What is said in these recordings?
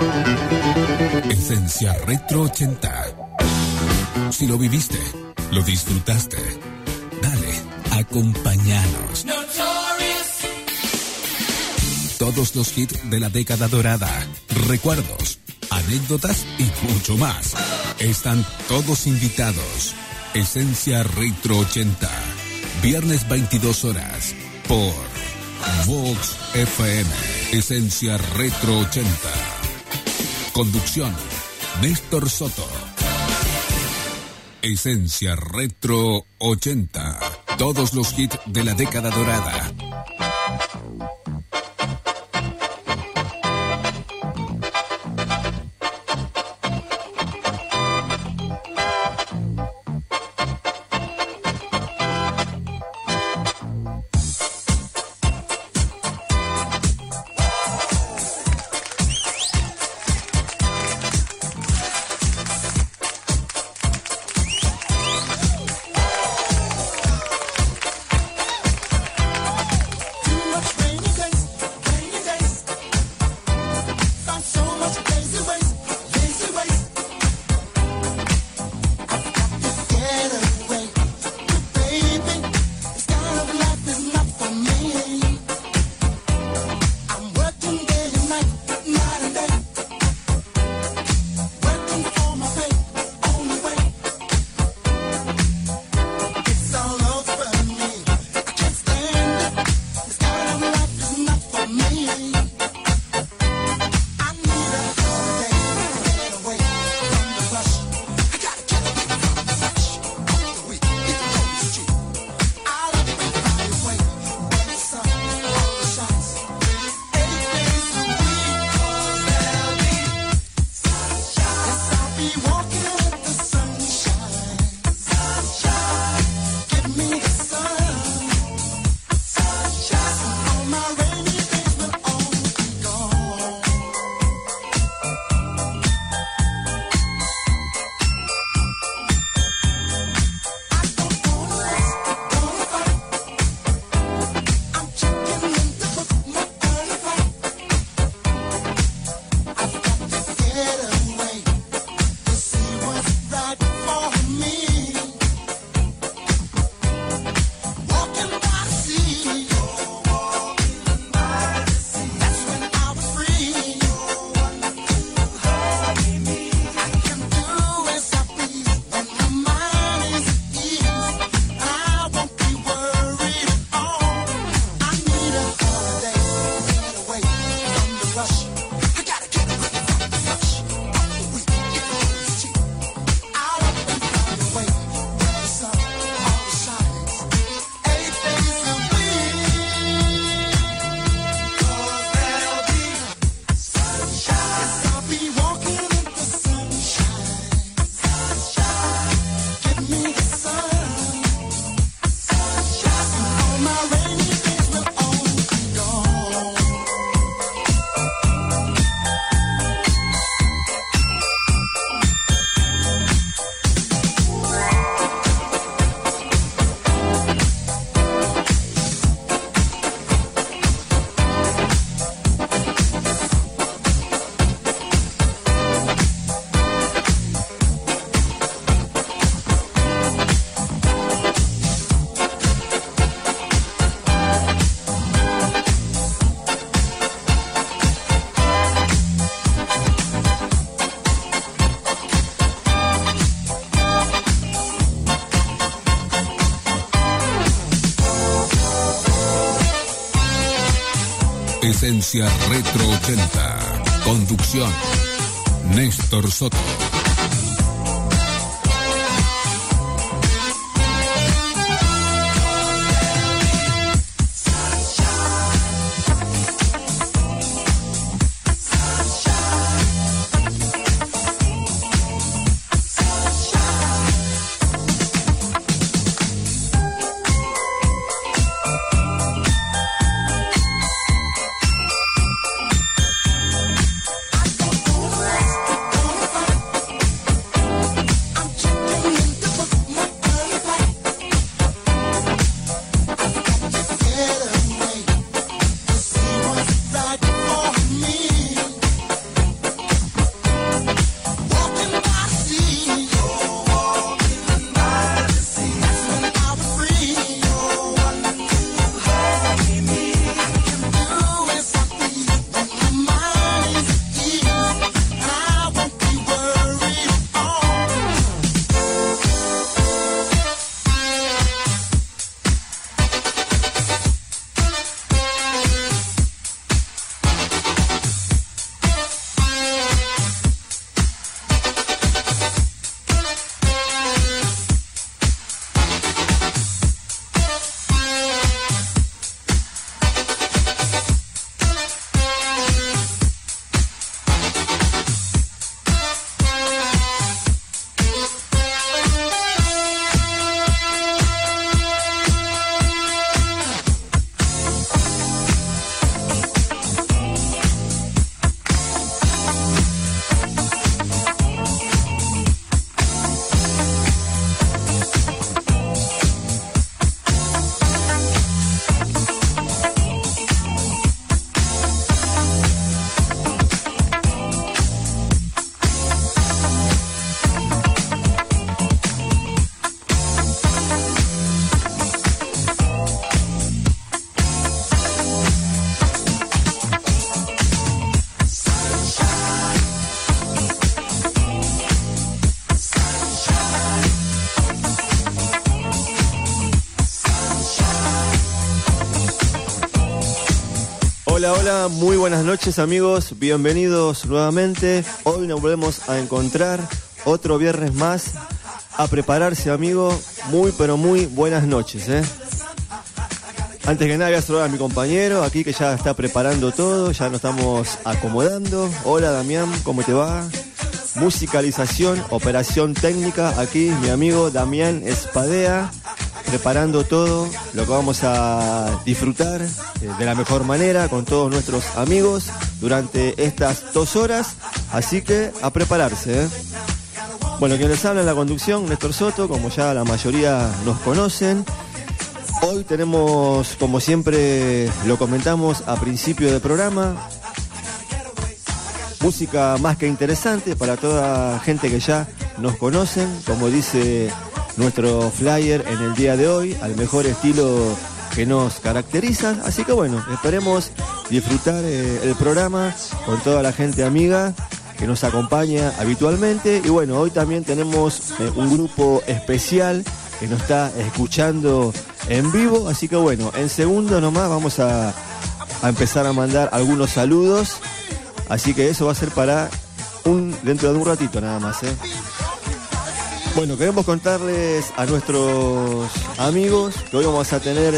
Esencia Retro 80. Si lo viviste, lo disfrutaste, dale, acompáñanos. Todos los hits de la década dorada, recuerdos, anécdotas y mucho más. Están todos invitados. Esencia Retro 80. Viernes 22 horas por Vox FM. Esencia Retro 80. Conducción, Néstor Soto. Esencia Retro 80. Todos los hits de la década dorada. Esencia Retro 80. Conducción, Néstor Soto. Hola, hola, muy buenas noches amigos, bienvenidos nuevamente. Hoy nos volvemos a encontrar otro viernes más. A prepararse, amigo, muy pero muy buenas noches, Antes que nada voy a saludar a mi compañero aquí que ya está preparando todo, ya nos estamos acomodando. Hola Damián, ¿cómo te va? Musicalización, operación técnica, aquí mi amigo Damián Espadea, preparando todo lo que vamos a disfrutar de la mejor manera con todos nuestros amigos durante estas 2 horas, así que a prepararse, Bueno, quien les habla en la conducción, Néstor Soto, como ya la mayoría nos conocen. Hoy tenemos, como siempre lo comentamos a principio del programa, música más que interesante para toda gente que ya nos conocen, como dice nuestro flyer en el día de hoy, al mejor estilo que nos caracteriza. Así que bueno, esperemos disfrutar el programa con toda la gente amiga que nos acompaña habitualmente. Y bueno, hoy también tenemos un grupo especial que nos está escuchando en vivo. Así que bueno, en segundos nomás vamos a empezar a mandar algunos saludos. Así que eso va a ser para dentro de un ratito nada más, Bueno, queremos contarles a nuestros amigos que hoy vamos a tener,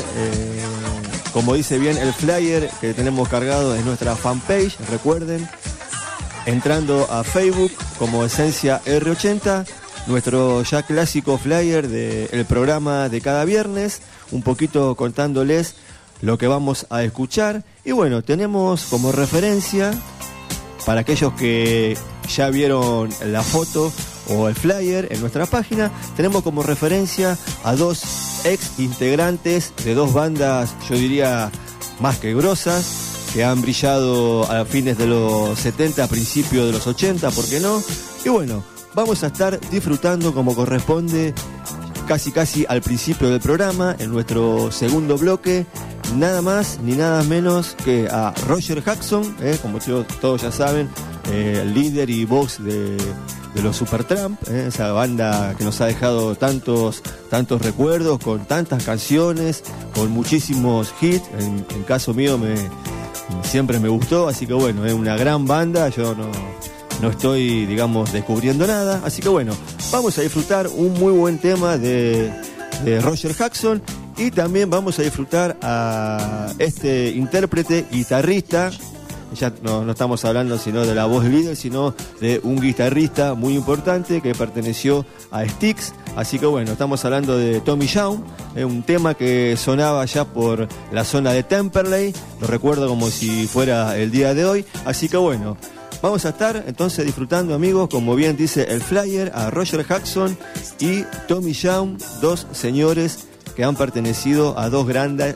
como dice bien el flyer que tenemos cargado en nuestra fanpage. Recuerden, entrando a Facebook como Esencia R80, nuestro ya clásico flyer del programa de cada viernes, un poquito contándoles lo que vamos a escuchar. Y bueno, tenemos como referencia, para aquellos que ya vieron la foto o el flyer en nuestra página, tenemos como referencia a 2 ex integrantes de 2 bandas, yo diría más que grosas, que han brillado a fines de los 70, a principios de los 80, ¿por qué no? Y bueno, vamos a estar disfrutando como corresponde, casi al principio del programa, en nuestro segundo bloque, nada más ni nada menos que a Roger Hodgson, como todos ya saben, el líder y voz de los Supertramp, esa banda que nos ha dejado tantos recuerdos, con tantas canciones, con muchísimos hits. En caso mío siempre me gustó, así que bueno, es una gran banda. Yo no estoy, digamos, descubriendo nada, así que bueno, vamos a disfrutar un muy buen tema de Roger Hodgson. Y también vamos a disfrutar a este intérprete, guitarrista. Ya no estamos hablando sino de la voz líder, sino de un guitarrista muy importante que perteneció a Styx. Así que bueno, estamos hablando de Tommy Young, un tema que sonaba ya por la zona de Temperley. Lo recuerdo como si fuera el día de hoy. Así que bueno, vamos a estar entonces disfrutando, amigos, como bien dice el flyer, a Roger Hodgson y Tommy Young, 2 señores que han pertenecido a dos grandes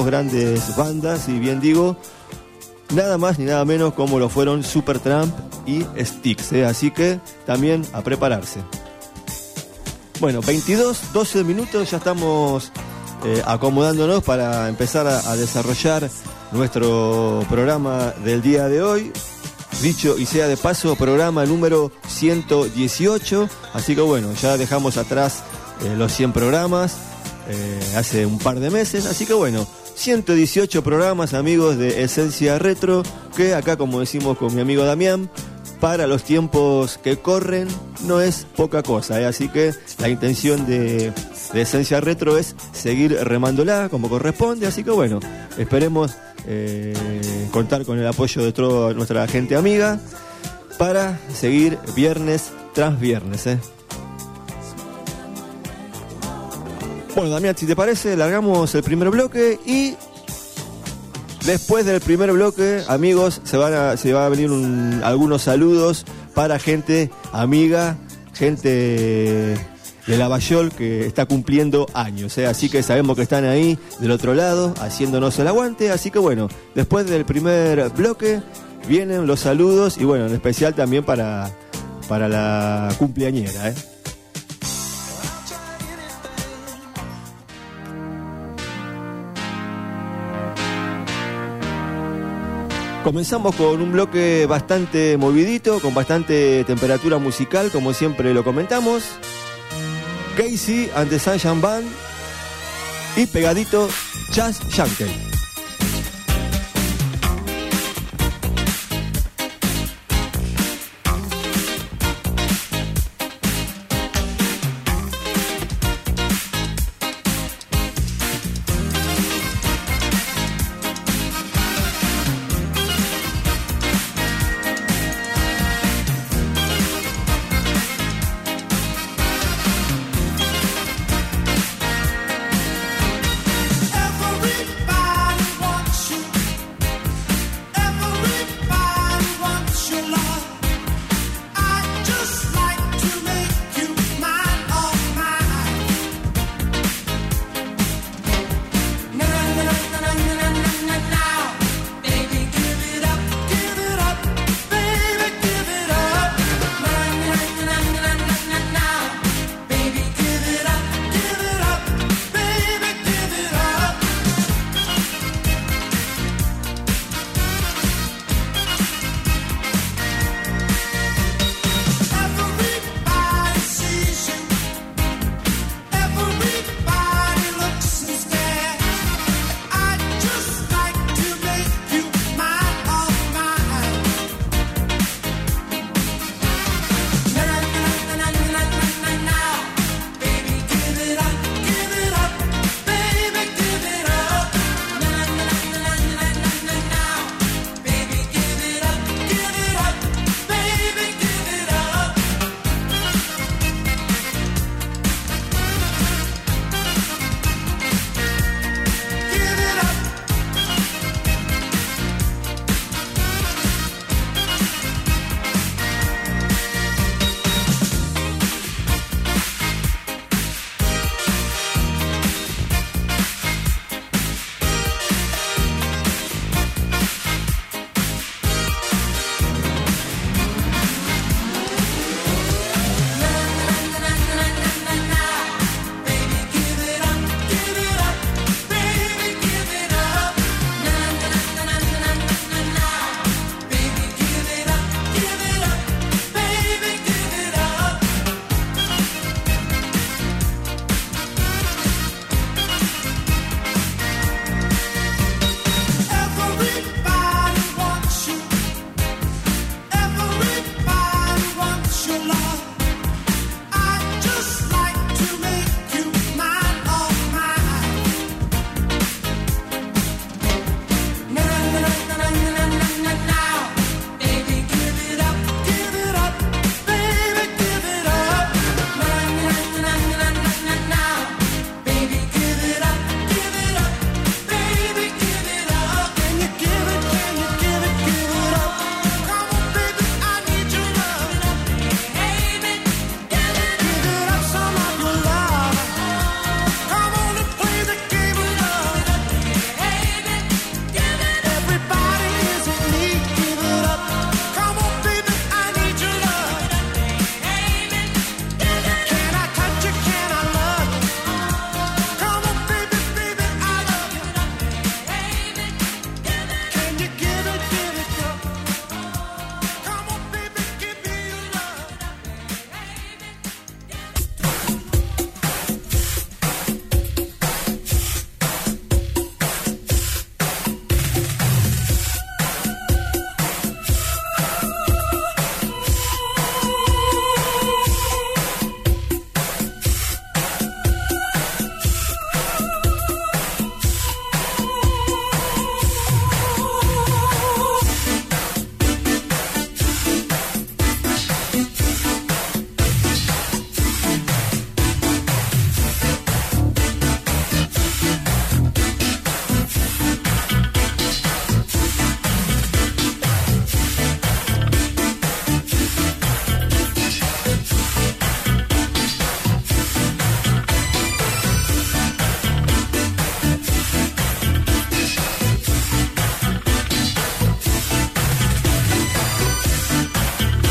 bandas, y bien digo, nada más ni nada menos como lo fueron Supertramp y Styx, así que también a prepararse. Bueno, 12 minutos, ya estamos acomodándonos para empezar a desarrollar nuestro programa del día de hoy. Dicho y sea de paso, programa número 118, así que bueno, ya dejamos atrás los 100 programas hace un par de meses, así que bueno, 118 programas, amigos de Esencia Retro, que acá, como decimos con mi amigo Damián, para los tiempos que corren no es poca cosa, así que la intención de Esencia Retro es seguir remándola como corresponde, así que bueno, esperemos contar con el apoyo de toda nuestra gente amiga para seguir viernes tras viernes. Bueno, Damián, si te parece, largamos el primer bloque y después del primer bloque, amigos, se va a venir algunos saludos para gente amiga, gente de Lavallol que está cumpliendo años, así que sabemos que están ahí del otro lado haciéndonos el aguante, así que bueno, después del primer bloque vienen los saludos y bueno, en especial también para la cumpleañera, Comenzamos con un bloque bastante movidito, con bastante temperatura musical, como siempre lo comentamos. Casey and the Sunshine Band y pegadito Chas Jankel.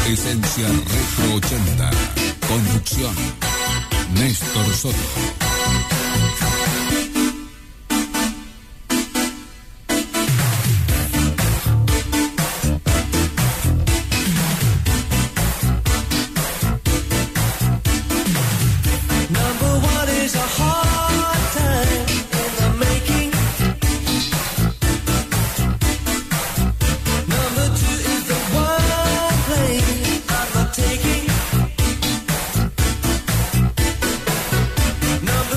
Esencia Retro 80. Conducción, Néstor Soto. Number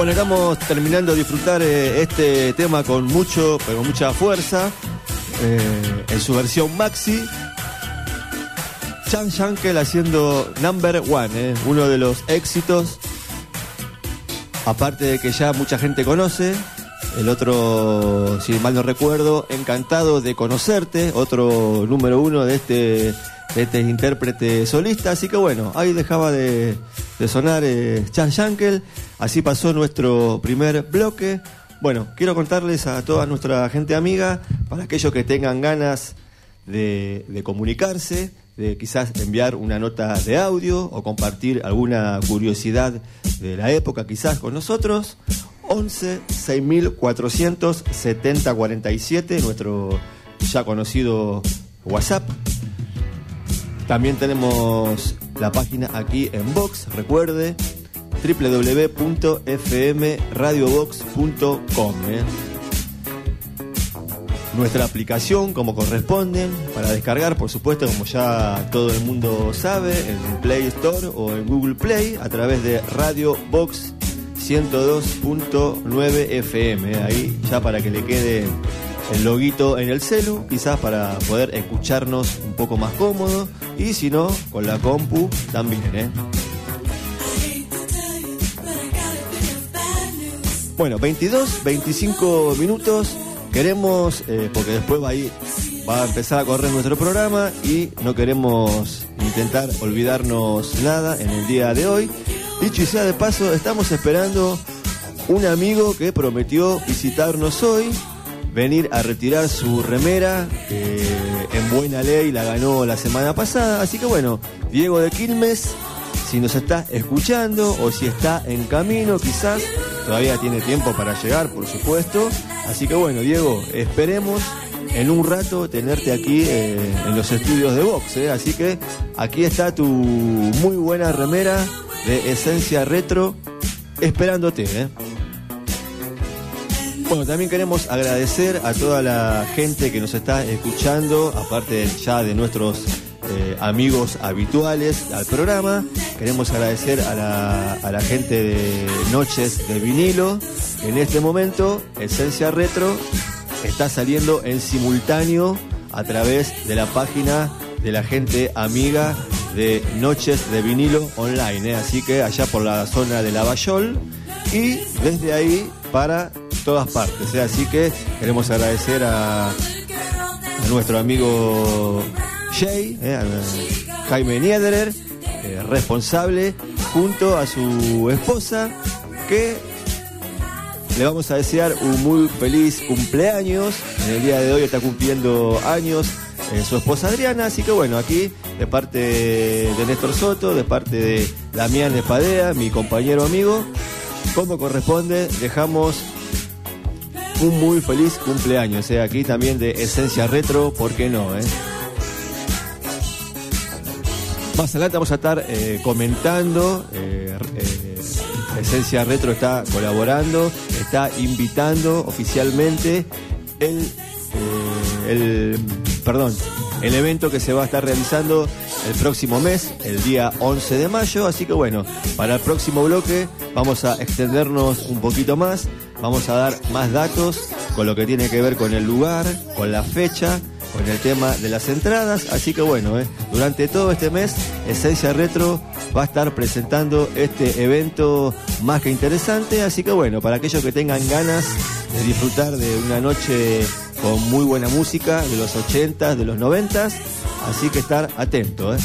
Bueno, estamos terminando de disfrutar este tema con mucha fuerza, en su versión maxi. Chan Yankel haciendo Number One, uno de los éxitos, aparte de que ya mucha gente conoce. El otro, si mal no recuerdo, Encantado de Conocerte, otro número 1 de este intérprete solista. Así que bueno, ahí dejaba de sonar Chan Yankel. Así pasó nuestro primer bloque. Bueno, quiero contarles a toda nuestra gente amiga, para aquellos que tengan ganas de comunicarse, de quizás enviar una nota de audio o compartir alguna curiosidad de la época quizás con nosotros, 11 6400 7047, nuestro ya conocido WhatsApp. También tenemos la página aquí en Vox, recuerde, www.fmradiovox.com. Nuestra aplicación, como corresponden, para descargar, por supuesto, como ya todo el mundo sabe, en Play Store o en Google Play, a través de Radio Vox 102.9 FM. Ahí ya para que le quede el loguito en el celu, quizás para poder escucharnos un poco más cómodo, y si no, con la compu también, Bueno, 25 minutos. Queremos, porque después va a empezar a correr nuestro programa y no queremos intentar olvidarnos nada en el día de hoy. Dicho y sea de paso, estamos esperando un amigo que prometió visitarnos hoy, venir a retirar su remera, que en buena ley la ganó la semana pasada. Así que bueno, Diego de Quilmes, si nos está escuchando o si está en camino, quizás todavía tiene tiempo para llegar, por supuesto. Así que bueno, Diego, esperemos en un rato tenerte aquí en los estudios de Vox, Así que aquí está tu muy buena remera de Esencia Retro esperándote, Bueno, también queremos agradecer a toda la gente que nos está escuchando, aparte ya de nuestros amigos habituales al programa. Queremos agradecer a la gente de Noches de Vinilo. En este momento, Esencia Retro está saliendo en simultáneo a través de la página de la gente amiga de Noches de Vinilo Online, Así que allá por la zona de Lavallol y desde ahí para todas partes, Así que queremos agradecer a nuestro amigo Jay, Jaime Niederer, responsable, junto a su esposa, que le vamos a desear un muy feliz cumpleaños. En el día de hoy está cumpliendo años su esposa Adriana, así que bueno, aquí de parte de Néstor Soto, de parte de Damián Espadea, mi compañero amigo, como corresponde, dejamos un muy feliz cumpleaños, aquí también de Esencia Retro, ¿por qué no? Más adelante vamos a estar comentando, Esencia Retro está colaborando, está invitando oficialmente el evento que se va a estar realizando el próximo mes, el día 11 de mayo, así que bueno, para el próximo bloque vamos a extendernos un poquito más, vamos a dar más datos con lo que tiene que ver con el lugar, con la fecha, con el tema de las entradas, así que bueno, durante todo este mes Esencia Retro va a estar presentando este evento más que interesante, así que bueno, para aquellos que tengan ganas de disfrutar de una noche con muy buena música de los 80s, de los 90s, así que estar atento,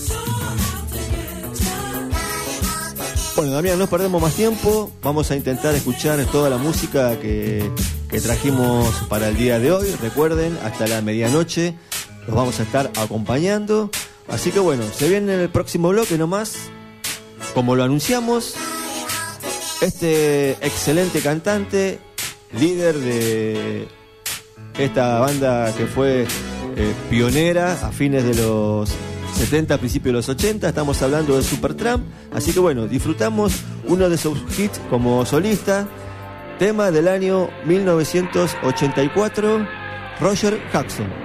Bueno, Damián, no perdemos más tiempo, vamos a intentar escuchar toda la música que trajimos para el día de hoy. Recuerden, hasta la medianoche los vamos a estar acompañando. Así que bueno, se viene en el próximo bloque nomás, como lo anunciamos, este excelente cantante, líder de esta banda que fue pionera a fines de los 70, principios de los 80, estamos hablando de Supertramp. Así que bueno, disfrutamos uno de sus hits como solista, tema del año 1984, Roger Hudson.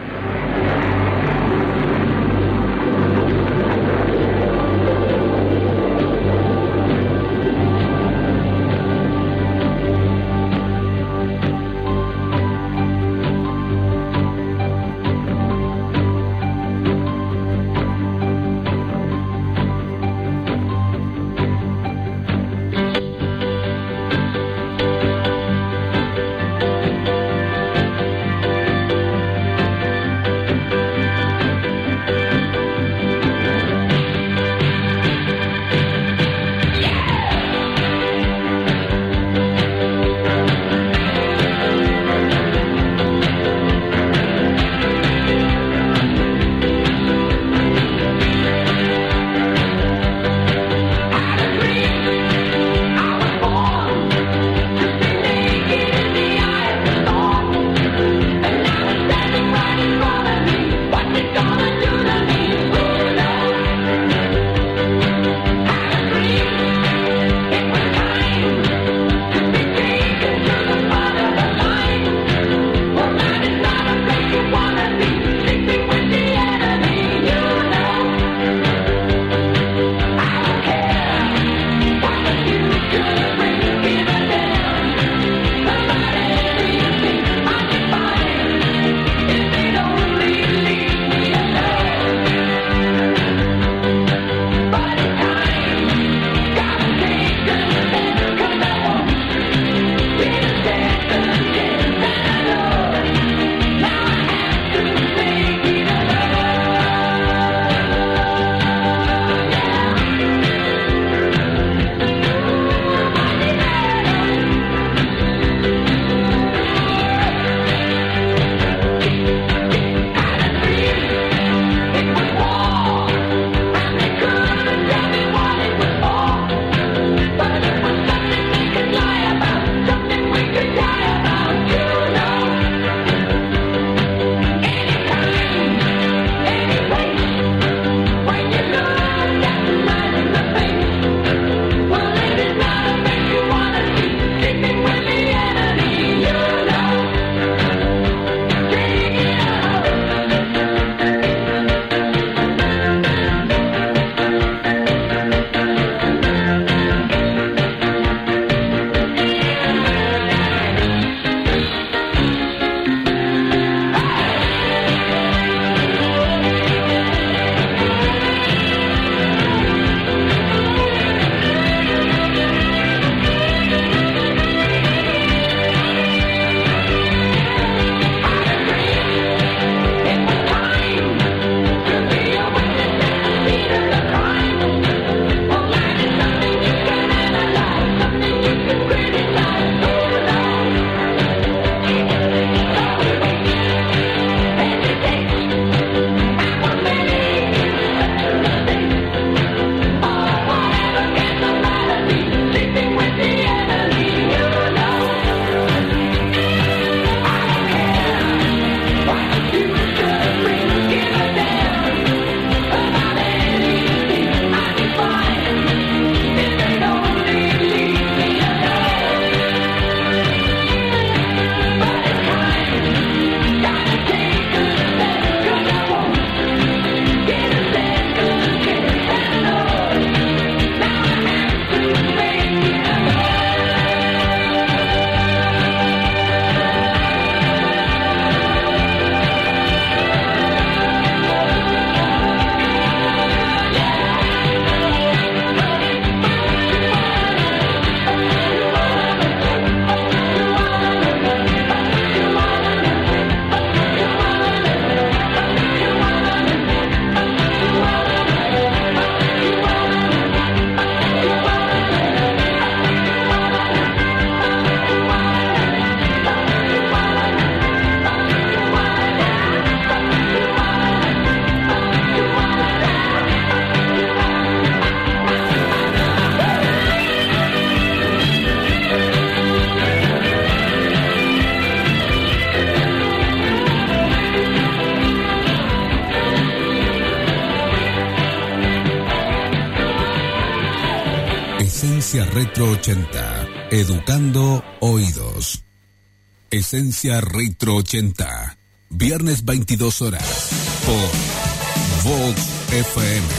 Esencia Retro 80. Educando oídos. Esencia Retro 80. Viernes 22 horas. Por Vox FM.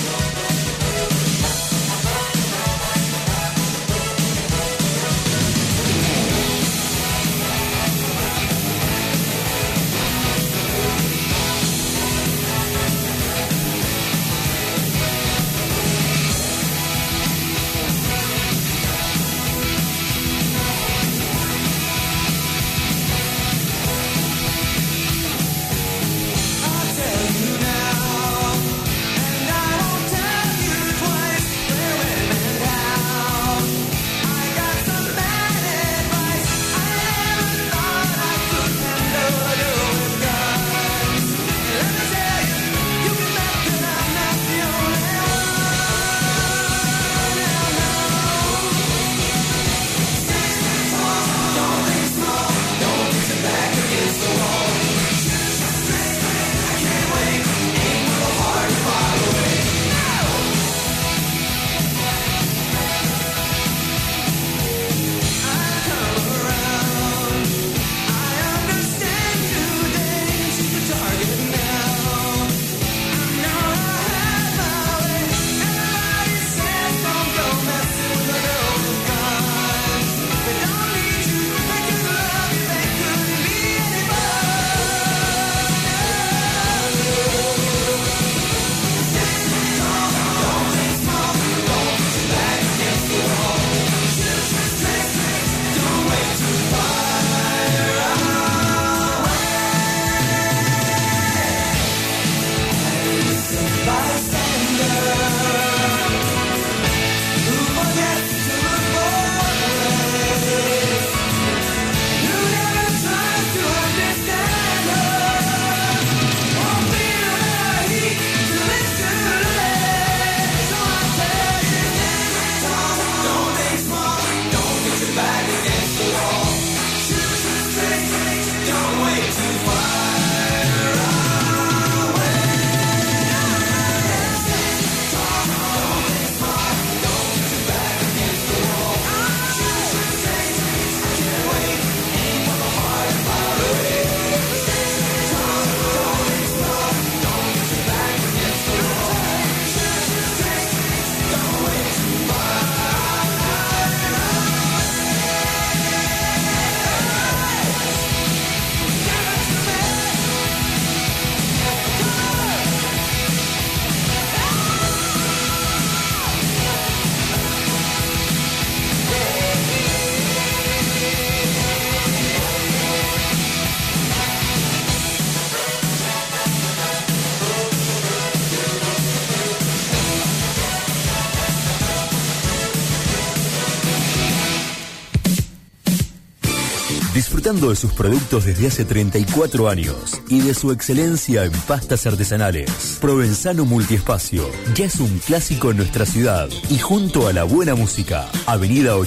Disfrutando de sus productos desde hace 34 años y de su excelencia en pastas artesanales. Provenzano Multiespacio ya es un clásico en nuestra ciudad y junto a la buena música. Avenida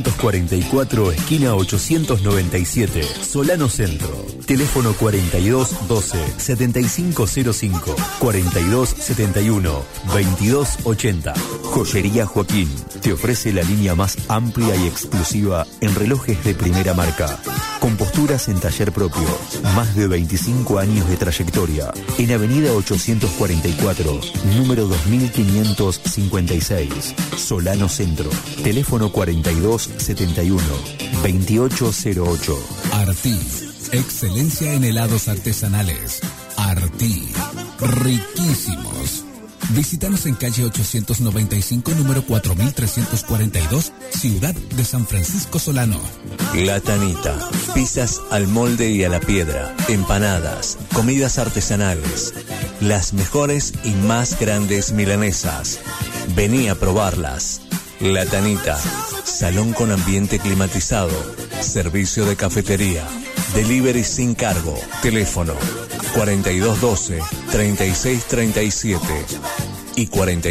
844, esquina 897, Solano Centro. Teléfono 4212 7505 4271 2280. Joyería Joaquín te ofrece la línea más amplia y exclusiva en relojes de primera marca. Con posturas en taller propio, más de 25 años de trayectoria. En Avenida 844, número 2556, Solano Centro. Teléfono 4271 2808. Artí, excelencia en helados artesanales. Artí, riquísimos. Visítanos en calle 895, número 4342, Ciudad de San Francisco Solano. La Tanita, pizzas al molde y a la piedra, empanadas, comidas artesanales, las mejores y más grandes milanesas. Vení a probarlas. La Tanita, salón con ambiente climatizado, servicio de cafetería, delivery sin cargo, teléfono 4212-3637 y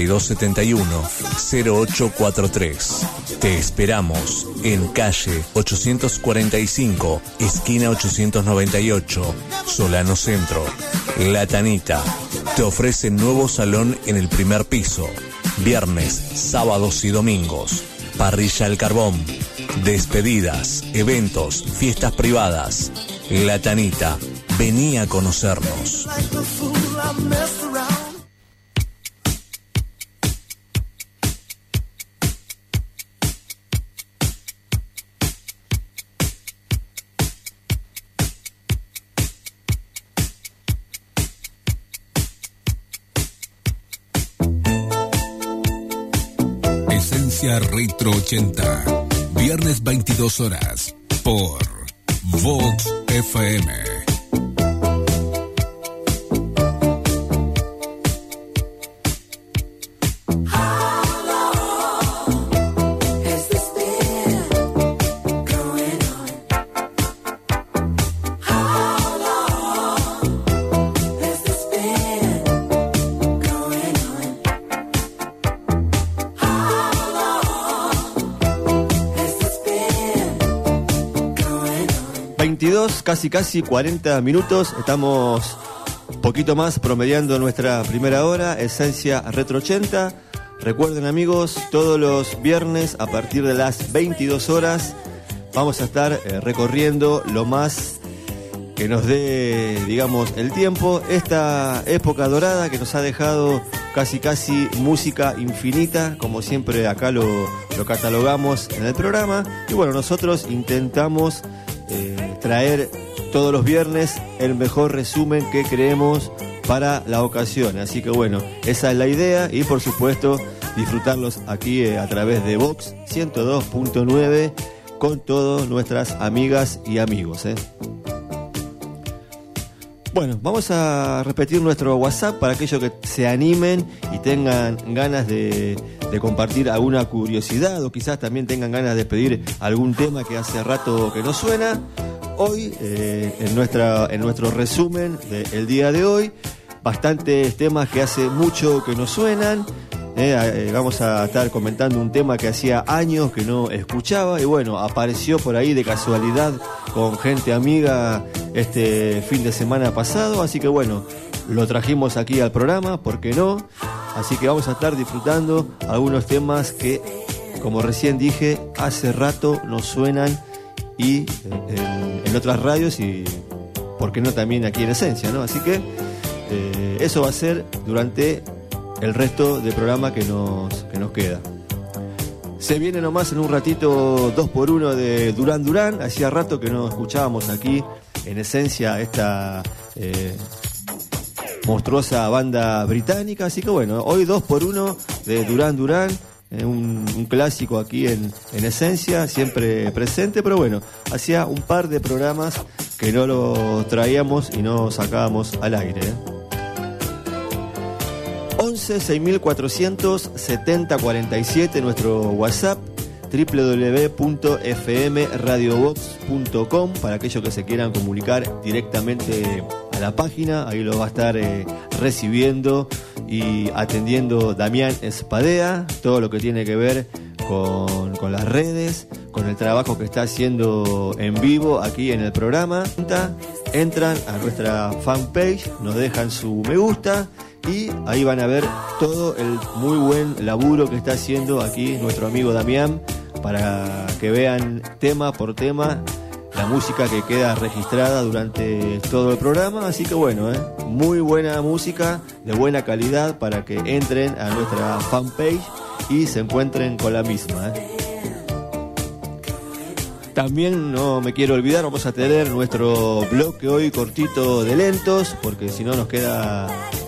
4271-0843. Te esperamos en calle 845, esquina 898, Solano Centro. La Tanita te ofrece nuevo salón en el primer piso, viernes, sábados y domingos. Parrilla al carbón, despedidas, eventos, fiestas privadas. La Tanita, vení a conocernos. Esencia Retro 80, viernes 22 horas, por Vox FM. Casi 40 minutos, estamos un poquito más promediando nuestra primera hora, Esencia Retro 80. Recuerden, amigos, todos los viernes a partir de las 22 horas vamos a estar recorriendo lo más que nos dé, digamos, el tiempo, esta época dorada que nos ha dejado casi música infinita, como siempre acá lo catalogamos en el programa. Y bueno, nosotros intentamos traer todos los viernes el mejor resumen que creemos para la ocasión. Así que bueno, esa es la idea y por supuesto disfrutarlos aquí a través de Vox 102.9 con todas nuestras amigas y amigos. Bueno, vamos a repetir nuestro WhatsApp para aquellos que se animen y tengan ganas de compartir alguna curiosidad o quizás también tengan ganas de pedir algún tema que hace rato que no suena. Hoy, en nuestro resumen del día de hoy, bastantes temas que hace mucho que no suenan. Vamos a estar comentando un tema que hacía años que no escuchaba y bueno, apareció por ahí de casualidad con gente amiga este fin de semana pasado, así que bueno, lo trajimos aquí al programa, ¿por qué no? Así que vamos a estar disfrutando algunos temas que, como recién dije, hace rato no suenan y en otras radios y por qué no también aquí en Esencia, ¿no? Así que eso va a ser durante el resto del programa que nos queda. Se viene nomás en un ratito 2x1 de Duran Duran. Hacía rato que no escuchábamos aquí en Esencia esta monstruosa banda británica, así que bueno, hoy 2x1 de Duran Duran. Un clásico aquí en Esencia, siempre presente, pero bueno, hacía un par de programas que no lo traíamos y no sacábamos al aire. 11 6400 7047 nuestro WhatsApp, www.fmradiobox.com para aquellos que se quieran comunicar directamente a la página, ahí lo va a estar recibiendo y atendiendo Damián Espadea, todo lo que tiene que ver con las redes, con el trabajo que está haciendo en vivo aquí en el programa. Entran a nuestra fanpage, nos dejan su me gusta y ahí van a ver todo el muy buen laburo que está haciendo aquí nuestro amigo Damián para que vean tema por tema la música que queda registrada durante todo el programa. Así que bueno, muy buena música de buena calidad para que entren a nuestra fanpage y se encuentren con la misma. También no me quiero olvidar, vamos a tener nuestro bloque hoy cortito de lentos, porque si no nos queda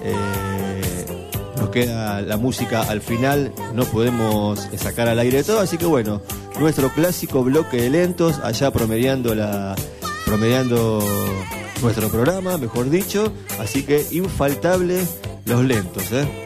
la música al final, no podemos sacar al aire todo, así que bueno, nuestro clásico bloque de lentos, allá promediando nuestro programa, mejor dicho, así que infaltable los lentos,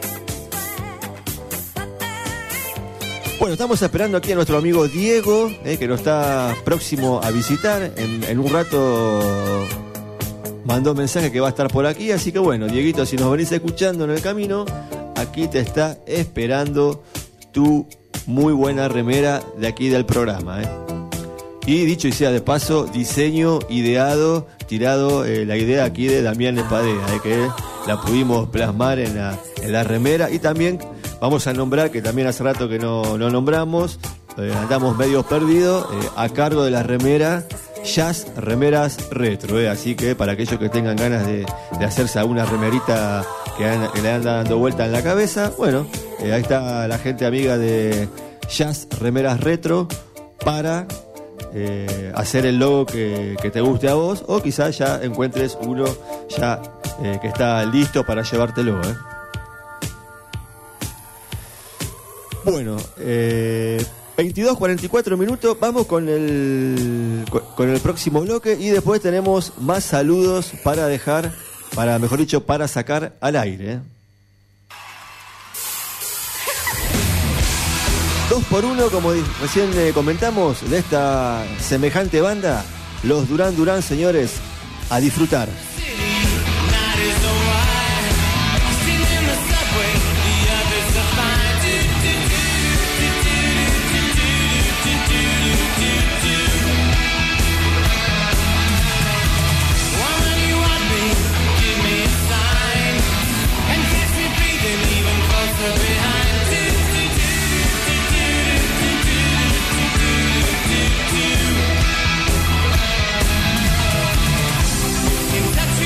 Bueno, estamos esperando aquí a nuestro amigo Diego, que nos está próximo a visitar. En un rato mandó un mensaje que va a estar por aquí, así que bueno, Dieguito, si nos venís escuchando en el camino, aquí te está esperando tu muy buena remera de aquí del programa, Y dicho y sea de paso, diseño ideado, tirado la idea aquí de Damián Espadea, que la pudimos plasmar en la remera. Y también vamos a nombrar, que también hace rato que no nombramos, andamos medio perdidos, a cargo de la remera Jazz Remeras Retro, así que para aquellos que tengan ganas de hacerse alguna remerita que le anda dando vuelta en la cabeza, bueno, ahí está la gente amiga de Jazz Remeras Retro para hacer el logo que te guste a vos, o quizás ya encuentres uno ya que está listo para llevártelo. Bueno, 22:44 minutos, vamos con el próximo bloque y después tenemos más saludos para dejar, mejor dicho, para sacar al aire. 2x1, como recién comentamos, de esta semejante banda, los Duran Duran, señores, a disfrutar. Touch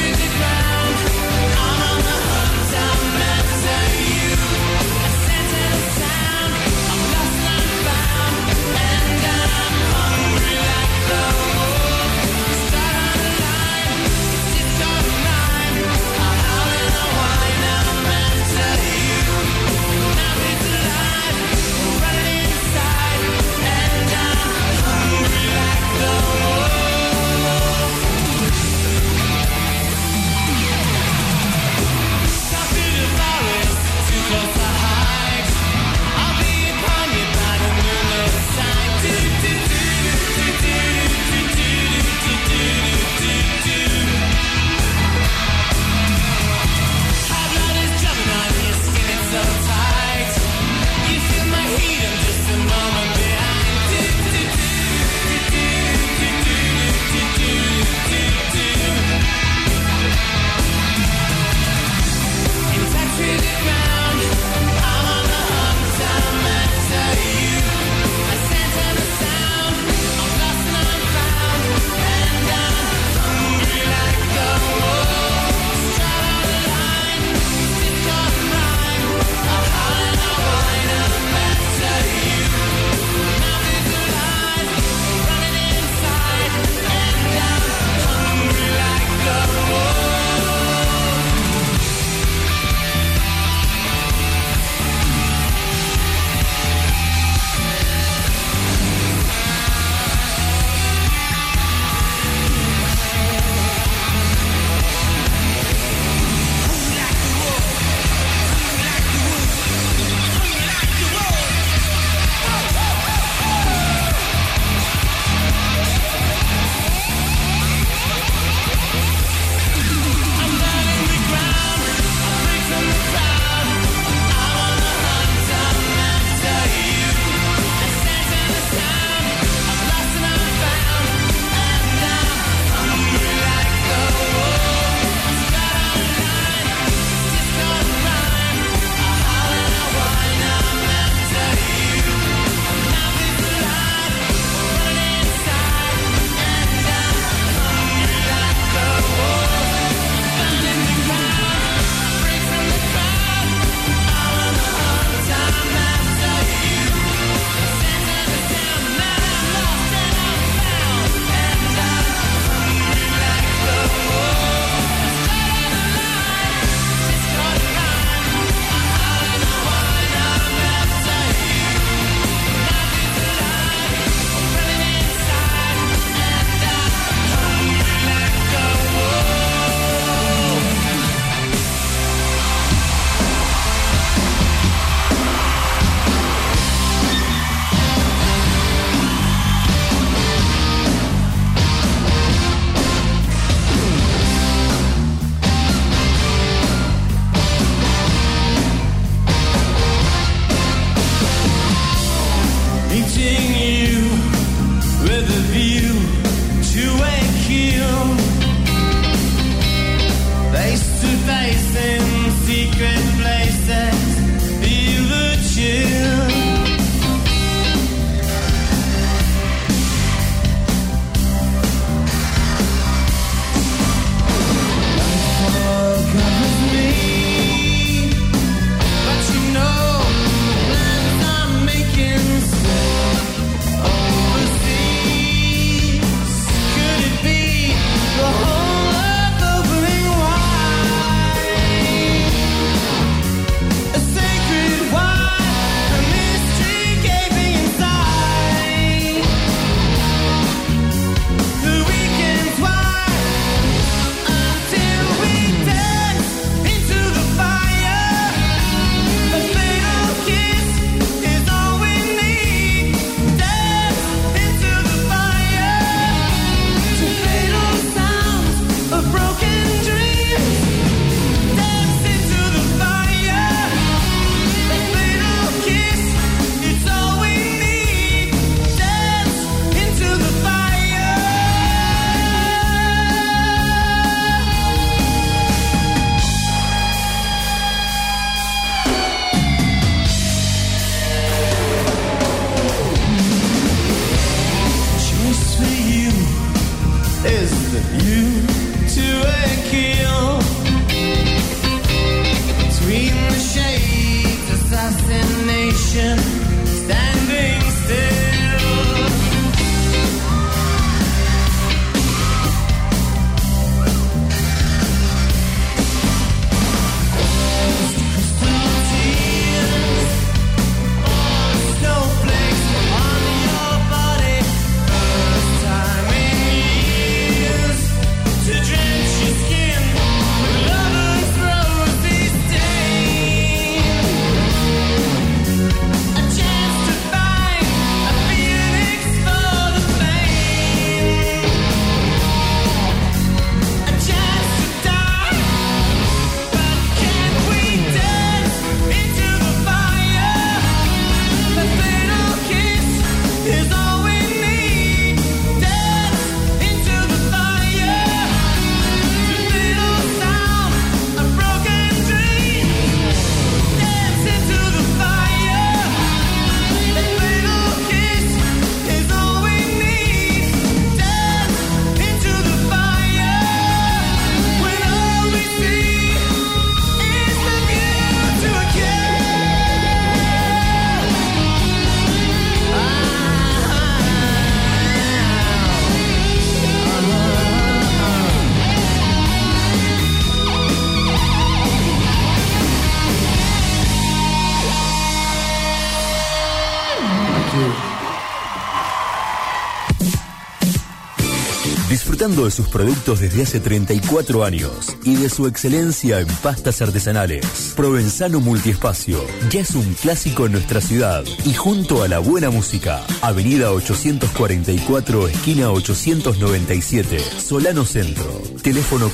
Disfrutando de sus productos desde hace 34 años y de su excelencia en pastas artesanales. Provenzano Multiespacio ya es un clásico en nuestra ciudad y junto a la buena música. Avenida 844, esquina 897, Solano Centro. Teléfono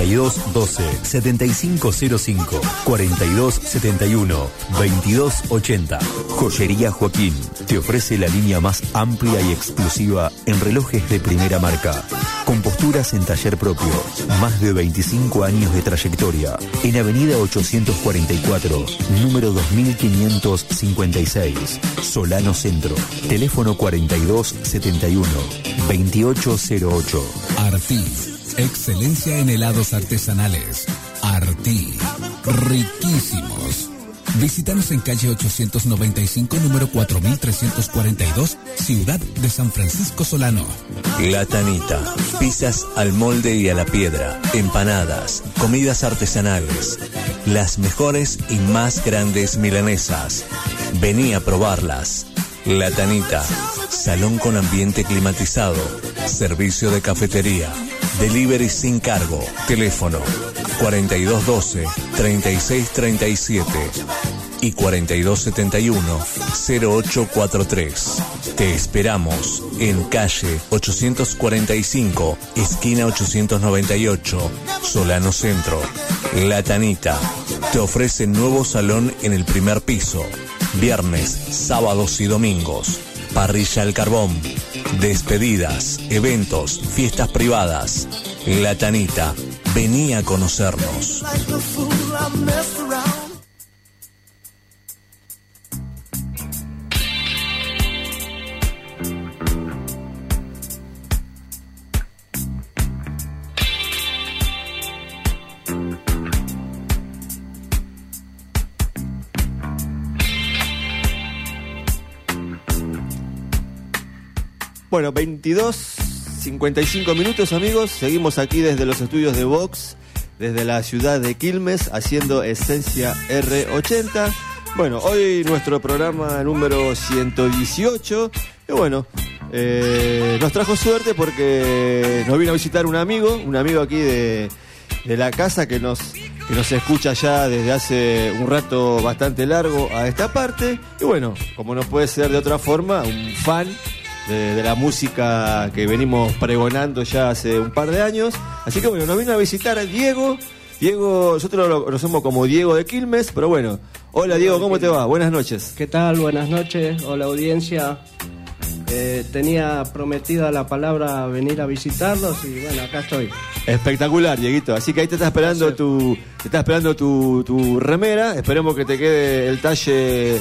4212-7505, 4271-2280. Joyería Joaquín te ofrece la línea más amplia y exclusiva en relojes de primera marca. Con posturas en taller propio, más de 25 años de trayectoria. En Avenida 844, número 2556, Solano Centro. Teléfono 4271-2808. Artí, excelencia en helados artesanales. Artí, riquísimos. Visítanos en calle 895, número 4342, Ciudad de San Francisco Solano. La Tanita, pizzas al molde y a la piedra, empanadas, comidas artesanales, las mejores y más grandes milanesas. Vení a probarlas. La Tanita, salón con ambiente climatizado, servicio de cafetería, delivery sin cargo, teléfono 4212-3637 y 4271-0843. Te esperamos en calle 845, esquina 898, Solano Centro. La Tanita te ofrece nuevo salón en el primer piso, viernes, sábados y domingos, parrilla al carbón, despedidas, eventos, fiestas privadas. La Tanita, vení a conocernos. Bueno, 22:55 minutos, amigos. Seguimos aquí desde los estudios de Vox, desde la ciudad de Quilmes, haciendo Esencia R80. Bueno, hoy nuestro programa número 118. Y bueno, nos trajo suerte porque nos vino a visitar un amigo aquí de la casa que nos escucha ya desde hace un rato bastante largo a esta parte. Y bueno, como no puede ser de otra forma, un fan de la música que venimos pregonando ya hace un par de años. Así que bueno, nos vino a visitar a Diego. Nosotros lo conocemos como Diego de Quilmes, pero bueno. Hola Diego, ¿cómo te va? Buenas noches. ¿Qué tal? Buenas noches. Hola audiencia. Tenía prometida la palabra venir a visitarlos y bueno, acá estoy. Espectacular, Dieguito. Así que ahí te está esperando tu remera. Esperemos que te quede el talle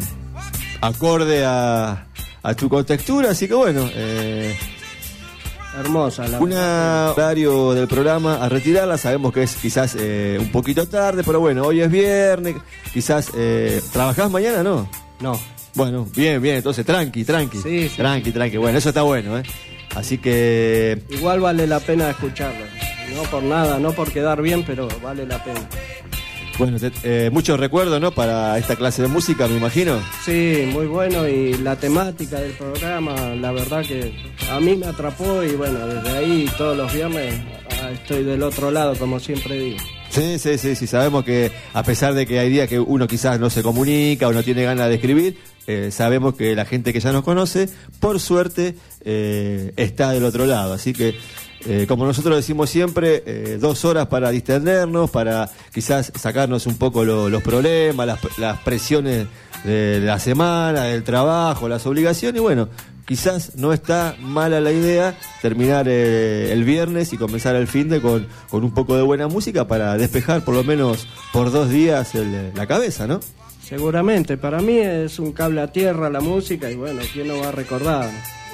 acorde a tu contextura, así que bueno, hermosa. Un horario del programa a retirarla, sabemos que es quizás un poquito tarde, pero bueno, hoy es viernes, quizás... ¿Trabajás mañana, no? No. Bueno, bien, entonces tranqui. Sí. Tranqui, bueno, eso está bueno, Así que... Igual vale la pena escucharlo. No por nada, no por quedar bien, pero vale la pena. Bueno, muchos recuerdos, ¿no? Para esta clase de música, me imagino. Sí, muy bueno, y la temática del programa, la verdad que a mí me atrapó, y bueno, desde ahí todos los viernes estoy del otro lado, como siempre digo. Sí, sabemos que a pesar de que hay días que uno quizás no se comunica o no tiene ganas de escribir, sabemos que la gente que ya nos conoce, por suerte, está del otro lado, así que... como nosotros decimos siempre, 2 horas para distendernos, para quizás sacarnos un poco los problemas, las presiones de la semana, del trabajo, las obligaciones, y bueno, quizás no está mala la idea terminar el viernes y comenzar el finde con un poco de buena música para despejar por lo menos por 2 días la cabeza, ¿no? Seguramente, para mí es un cable a tierra la música, y bueno, ¿quién no va a recordar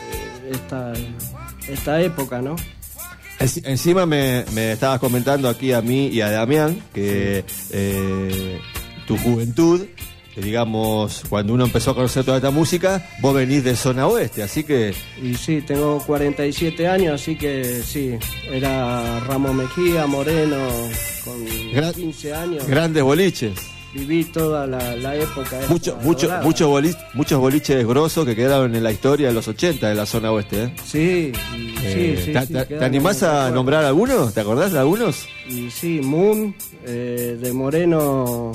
esta época, no? Encima me estabas comentando aquí a mí y a Damián que tu juventud, digamos, cuando uno empezó a conocer toda esta música, vos venís de zona oeste, así que... Y sí, tengo 47 años, así que sí, era Ramos Mejía, Moreno, con 15 años. Grandes boliches. Viví toda la época. Muchos boliches grosos que quedaron en la historia de los 80 de la zona oeste. Sí. ¿Te animás a nombrar algunos? ¿Te acordás de algunos? Y sí, Moon, de Moreno,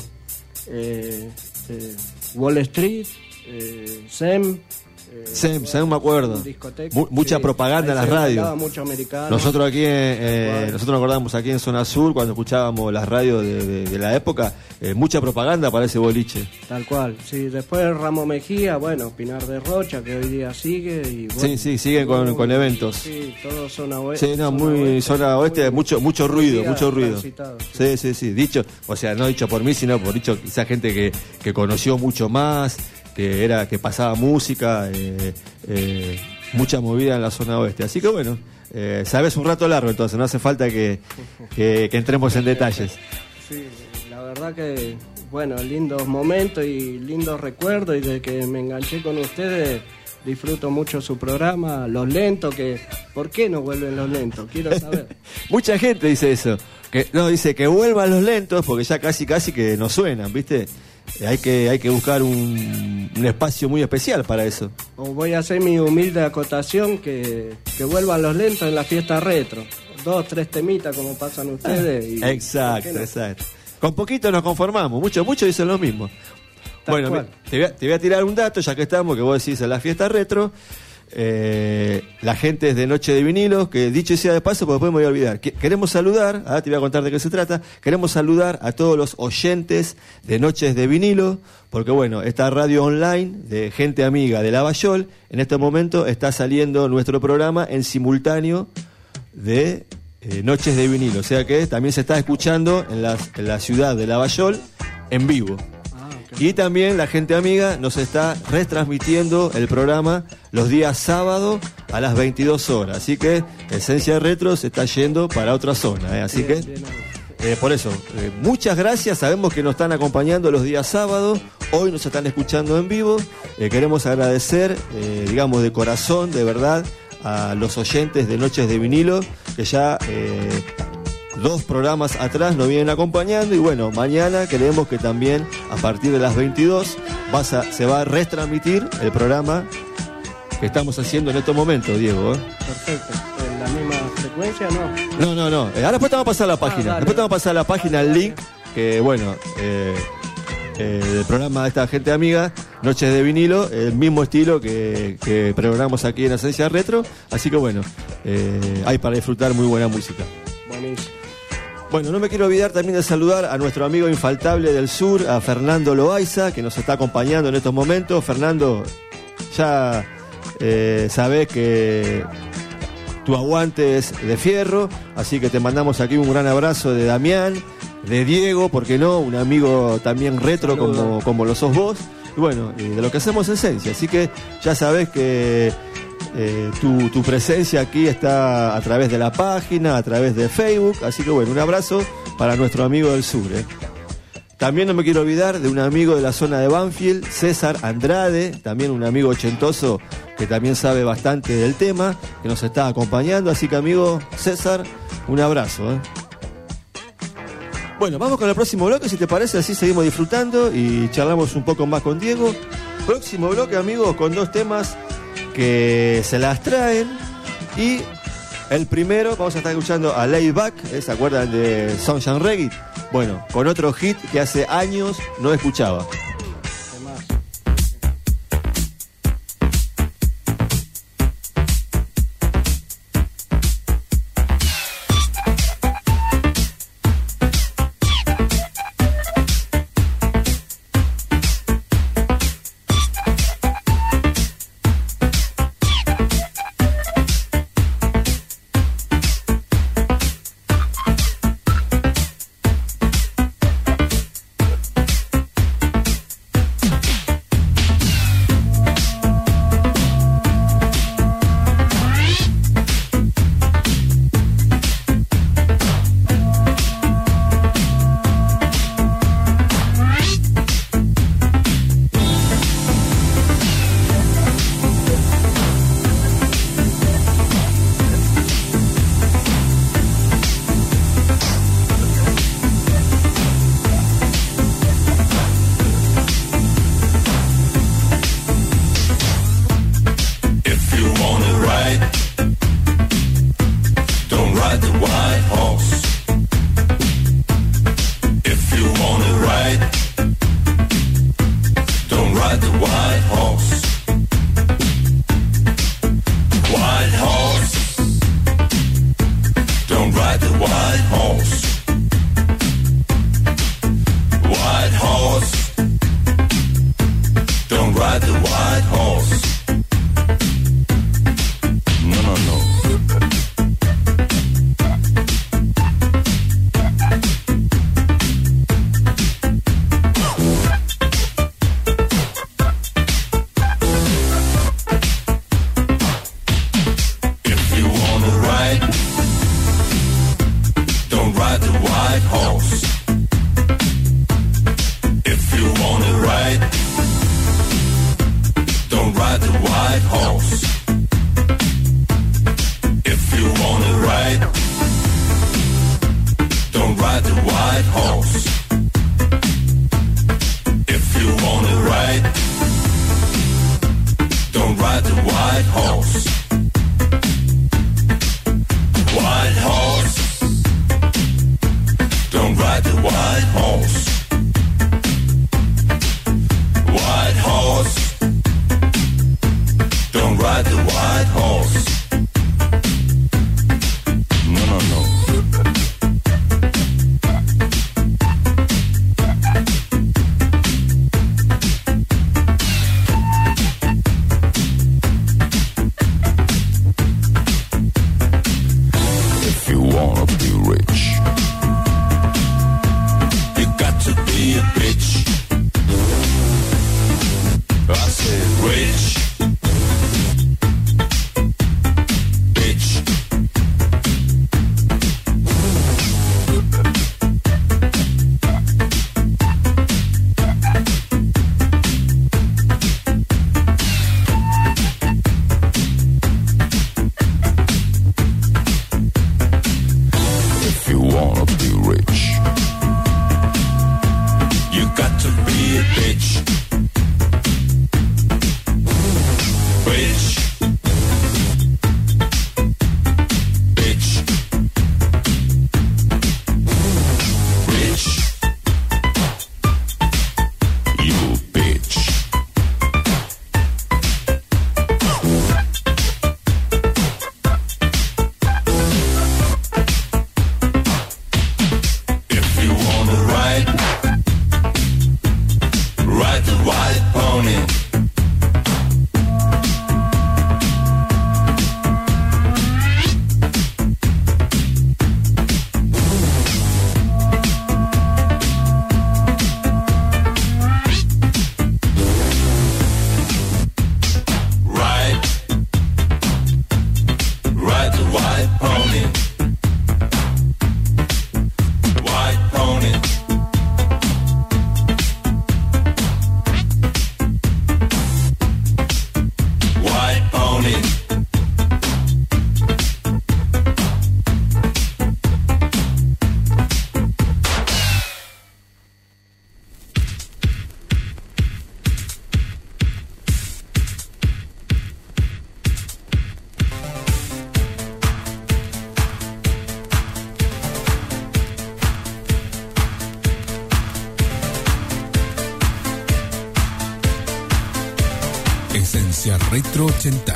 Wall Street, Sem. Sem, me acuerdo. Mucha propaganda en las radios. Mucho americano. Nosotros aquí, nosotros nos acordamos aquí en Zona Sur, cuando escuchábamos las radios de la época, mucha propaganda para ese boliche. Tal cual, sí. Después Ramos Mejía, bueno, Pinar de Rocha, que hoy día sigue. Y bueno, sí, siguen con eventos. Sí, todo zona oeste. Sí, no, zona oeste, mucho ruido. Sí. Dicho, o sea, no dicho por mí, sino por dicho quizá gente que conoció mucho más, que pasaba música, mucha movida en la zona oeste. Así que bueno, sabes un rato largo, entonces no hace falta que entremos en detalles. Sí, la verdad que, bueno, lindos momentos y lindos recuerdos, y desde que me enganché con ustedes disfruto mucho su programa, Los Lentos, que ¿por qué no vuelven Los Lentos? Quiero saber. Mucha gente dice eso, dice que vuelvan Los Lentos porque ya casi que no suenan, ¿viste? Hay que buscar un espacio muy especial para eso. O voy a hacer mi humilde acotación, que vuelvan Los Lentos en la fiesta retro. 2, 3 temitas como pasan ustedes. Y exacto. Con poquito nos conformamos, muchos dicen lo mismo. Bueno, te voy a tirar un dato, ya que estamos, que vos decís en la fiesta retro. La gente es de Noche de Vinilo, que dicho sea de paso, porque después me voy a olvidar. Queremos saludar, te voy a contar de qué se trata. Queremos saludar a todos los oyentes de Noches de Vinilo, porque bueno, esta radio online de gente amiga de Lavallol, en este momento está saliendo nuestro programa en simultáneo de Noches de Vinilo, o sea que también se está escuchando en la ciudad de Lavallol en vivo. Y también la gente amiga nos está retransmitiendo el programa los días sábados a las 22 horas. Así que Esencia Retro se está yendo para otra zona. Así que, por eso, muchas gracias. Sabemos que nos están acompañando los días sábados. Hoy nos están escuchando en vivo. Queremos agradecer, digamos, de corazón, de verdad, a los oyentes de Noches de Vinilo, que ya... 2 programas atrás nos vienen acompañando, y bueno, mañana queremos que también a partir de las 22 se va a retransmitir el programa que estamos haciendo en estos momentos, Diego. Perfecto. ¿En la misma frecuencia no? No. Ahora después te vamos a pasar la página. Después te vamos a pasar la página, el link, que bueno, el programa de esta gente amiga, Noches de Vinilo, el mismo estilo que programamos aquí en Esencia Retro. Así que bueno, hay para disfrutar muy buena música. Buenísimo. Bueno, no me quiero olvidar también de saludar a nuestro amigo infaltable del sur, a Fernando Loaiza, que nos está acompañando en estos momentos. Fernando, ya sabés que tu aguante es de fierro, así que te mandamos aquí un gran abrazo de Damián, de Diego, ¿por qué no? Un amigo también retro como lo sos vos. Y bueno, de lo que hacemos en Esencia, así que ya sabés que Tu presencia aquí está a través de la página, a través de Facebook, así que bueno, un abrazo para nuestro amigo del sur. También no me quiero olvidar de un amigo de la zona de Banfield, César Andrade, también un amigo ochentoso que también sabe bastante del tema, que nos está acompañando, así que amigo César, un abrazo. Bueno, vamos con el próximo bloque, si te parece, así seguimos disfrutando y charlamos un poco más con Diego. Próximo bloque, amigos, con 2 temas que se las traen. Y el primero, vamos a estar escuchando a Layback, ¿se acuerdan de Sunshine Reggae? Bueno, con otro hit que hace años no escuchaba. Esencia Retro 80.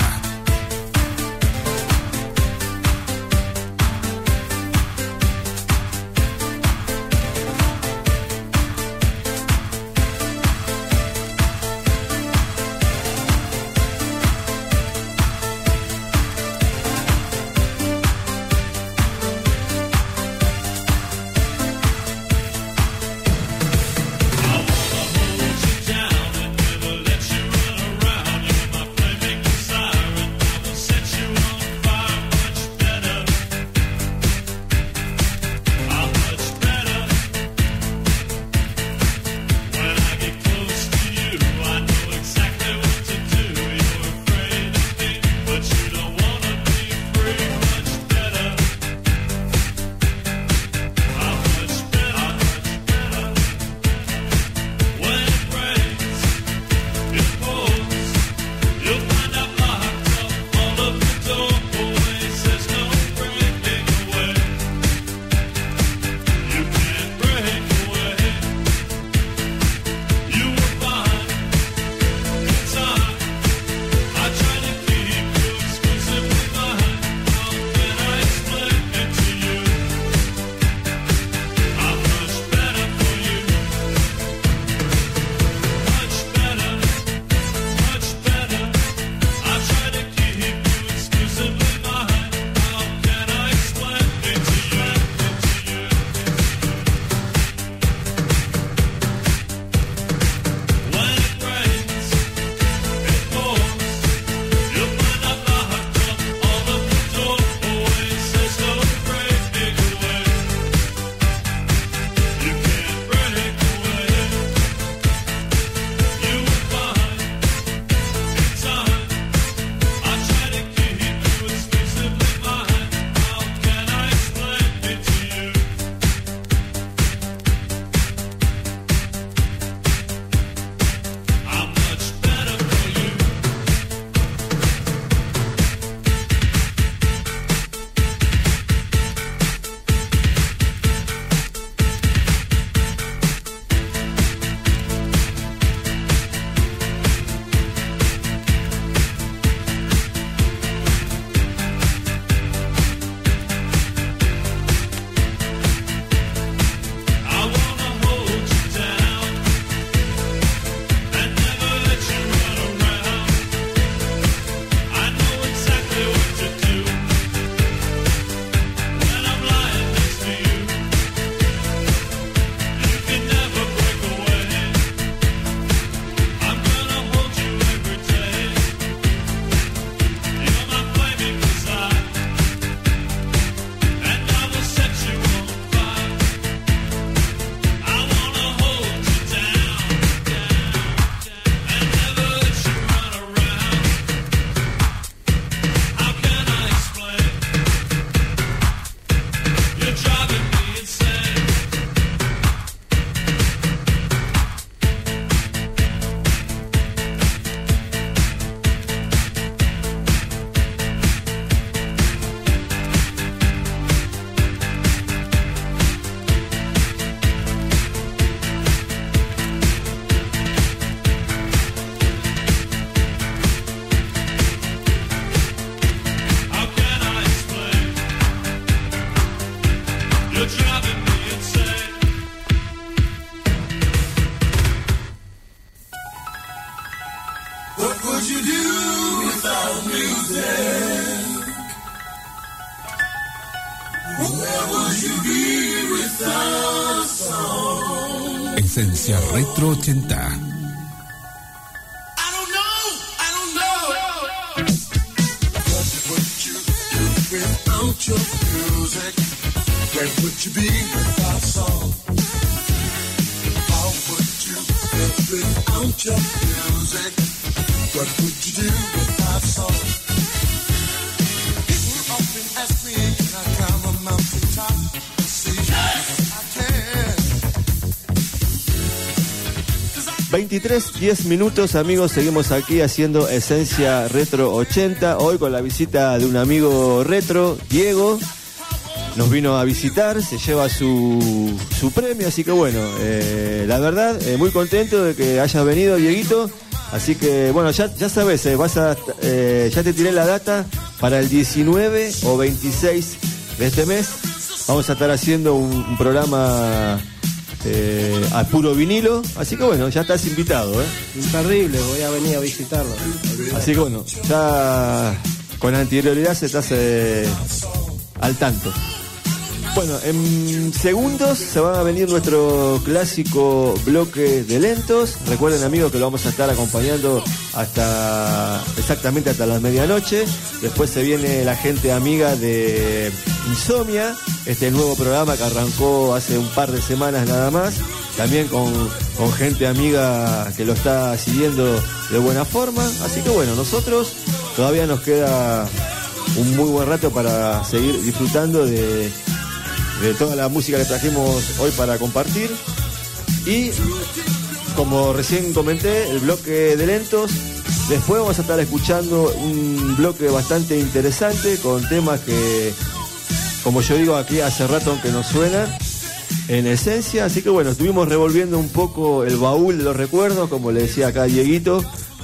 Esencia Retro 80. $23:10, amigos, seguimos aquí haciendo Esencia Retro 80, hoy con la visita de un amigo retro, Diego, nos vino a visitar, se lleva su premio, así que bueno, la verdad, muy contento de que hayas venido, Dieguito, Así que, bueno, ya sabes, ya te tiré la data para el 19 o 26 de este mes. Vamos a estar haciendo un programa a puro vinilo. Así que, bueno, ya estás invitado, Imperdible, voy a venir a visitarlo. Así que, bueno, ya con anterioridad estás al tanto. Bueno, en segundos se va a venir nuestro clásico bloque de lentos. Recuerden, amigos, que lo vamos a estar acompañando exactamente hasta las medianoche. Después se viene la gente amiga de Insomnia, este nuevo programa que arrancó hace un par de semanas nada más. También con gente amiga que lo está siguiendo de buena forma. Así que bueno, nosotros todavía nos queda un muy buen rato para seguir disfrutando de toda la música que trajimos hoy para compartir. Y como recién comenté, el bloque de lentos. Después vamos a estar escuchando un bloque bastante interesante con temas que, como yo digo aquí, hace rato que nos suenan en esencia. Así que bueno, estuvimos revolviendo un poco el baúl de los recuerdos, como le decía acá Dieguito,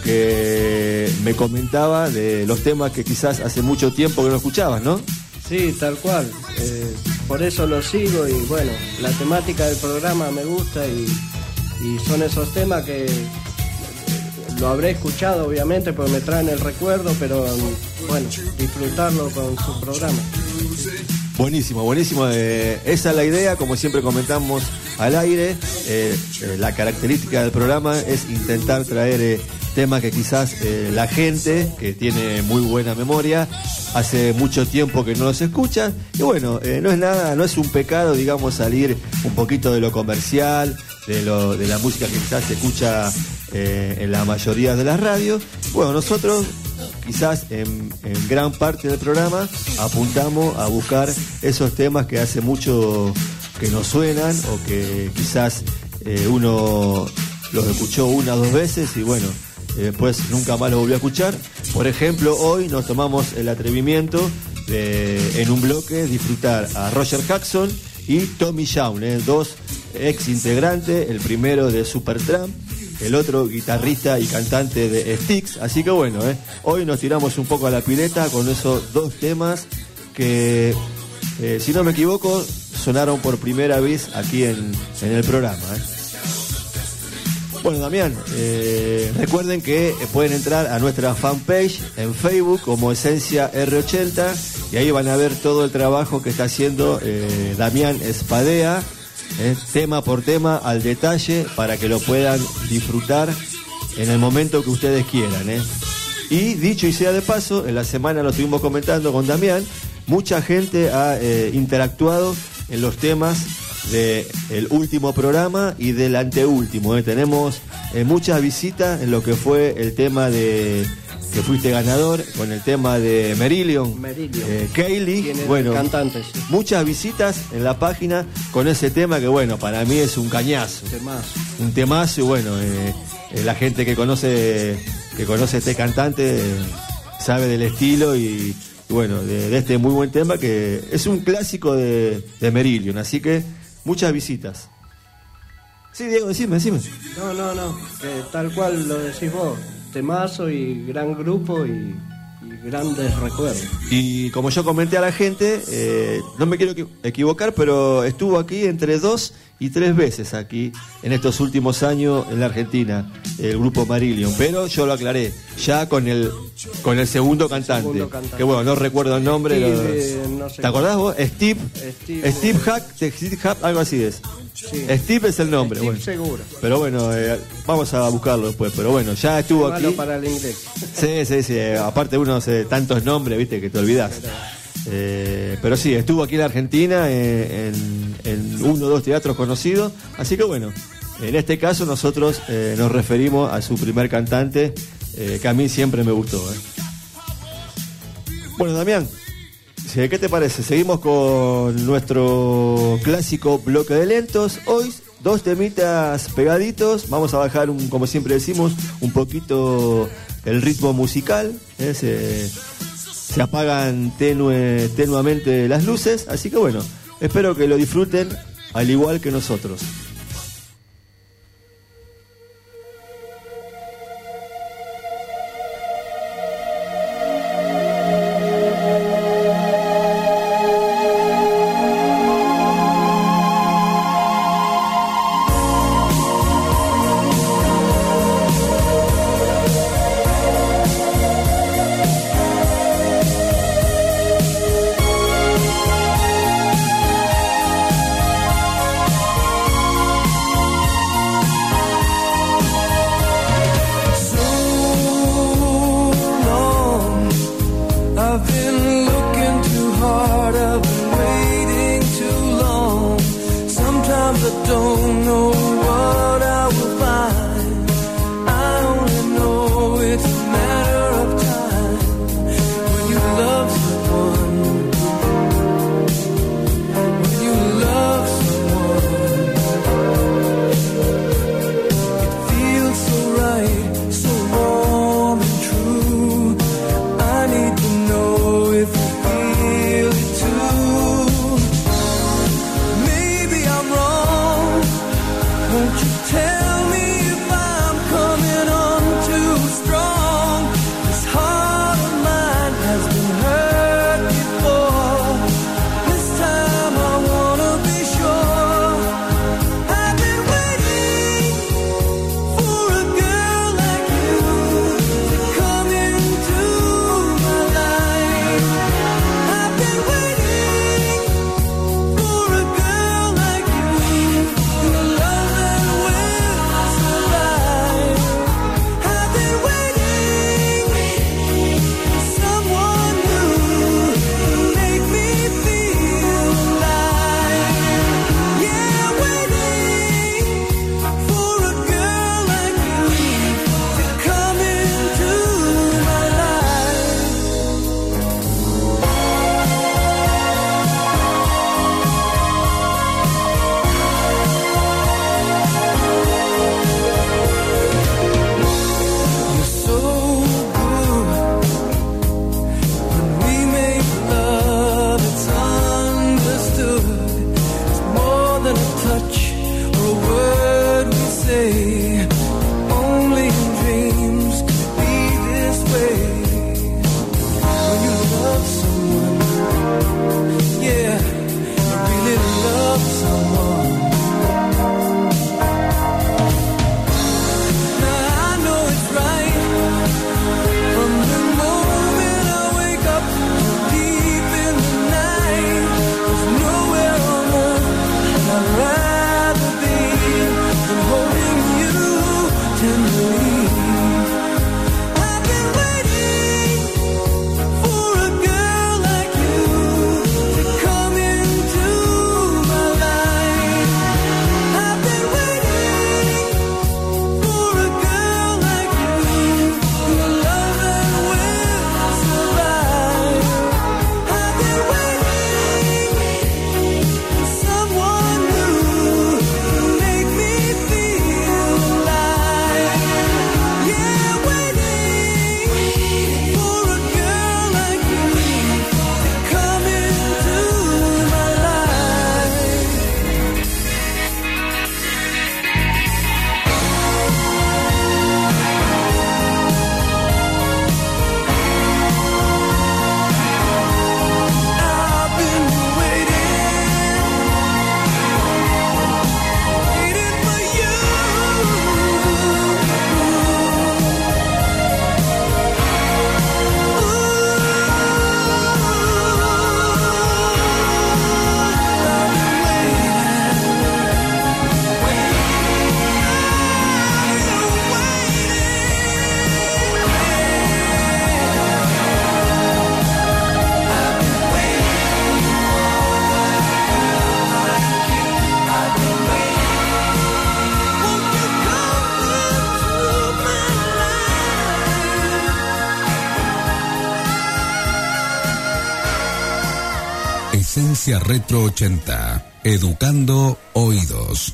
que me comentaba de los temas que quizás hace mucho tiempo que no escuchabas, ¿no? Sí, tal cual. Por eso lo sigo y bueno, la temática del programa me gusta y son esos temas que lo habré escuchado obviamente porque me traen el recuerdo, pero bueno, disfrutarlo con su programa. Buenísimo, buenísimo. Esa es la idea, como siempre comentamos al aire. La característica del programa es intentar traer temas que quizás la gente, que tiene muy buena memoria, hace mucho tiempo que no los escucha. Y bueno, no es un pecado, digamos, salir un poquito de lo comercial, de la música que quizás se escucha en la mayoría de las radios. Bueno, nosotros quizás en gran parte del programa apuntamos a buscar esos temas que hace mucho que nos suenan o que quizás uno los escuchó una o dos veces y bueno, después nunca más los volvió a escuchar. Por ejemplo, hoy nos tomamos el atrevimiento de, en un bloque, disfrutar a Roger Jackson y Tommy Shawn, dos ex integrantes, el primero de Supertramp, el otro guitarrista y cantante de Styx. Así que bueno, hoy nos tiramos un poco a la pileta con esos dos temas que, si no me equivoco, sonaron por primera vez aquí en el programa. Bueno, Damián, recuerden que pueden entrar a nuestra fanpage en Facebook como Esencia R80 y ahí van a ver todo el trabajo que está haciendo Damián Espadea, tema por tema, al detalle, para que lo puedan disfrutar en el momento que ustedes quieran. Y dicho y sea de paso, en la semana lo estuvimos comentando con Damián, mucha gente ha interactuado en los temas del último programa y del anteúltimo. Tenemos muchas visitas en lo que fue el tema de que fuiste ganador, con el tema de Merillion. Kaylee, bueno, cantante, sí. Muchas visitas en la página con ese tema que bueno, para mí es un cañazo. Un temazo y bueno, la gente que conoce este cantante sabe del estilo y bueno, de este muy buen tema que es un clásico de Merillion, así que muchas visitas. Sí, Diego, decime. No, que tal cual lo decís vos, temazo y gran grupo y grandes recuerdos. Y como yo comenté a la gente, no me quiero equivocar, pero estuvo aquí entre 2 y 3 veces aquí en estos últimos años en la Argentina, el grupo Merillion, pero yo lo aclaré ya con el segundo cantante, que bueno, no recuerdo el nombre. Steve, no sé. ¿Te acordás vos? Steve Hack, algo así es. Sí. Steve es el nombre. Steve, bueno. seguro. Pero bueno, vamos a buscarlo después. Pero bueno, ya estuvo aquí. Malo para el inglés. Sí. Aparte uno hace tantos nombres, viste, que te olvidás. Pero sí, estuvo aquí en la Argentina en 1 o 2 teatros conocidos. Así que bueno, en este caso nosotros nos referimos a su primer cantante, que a mí siempre me gustó. Bueno, Damián, ¿qué te parece? Seguimos con nuestro clásico bloque de lentos. Hoy 2 temitas pegaditos. Vamos a bajar, como siempre decimos, un poquito el ritmo musical. Se apagan tenuamente las luces. Así que bueno, espero que lo disfruten al igual que nosotros. Esencia Retro 80. Educando oídos.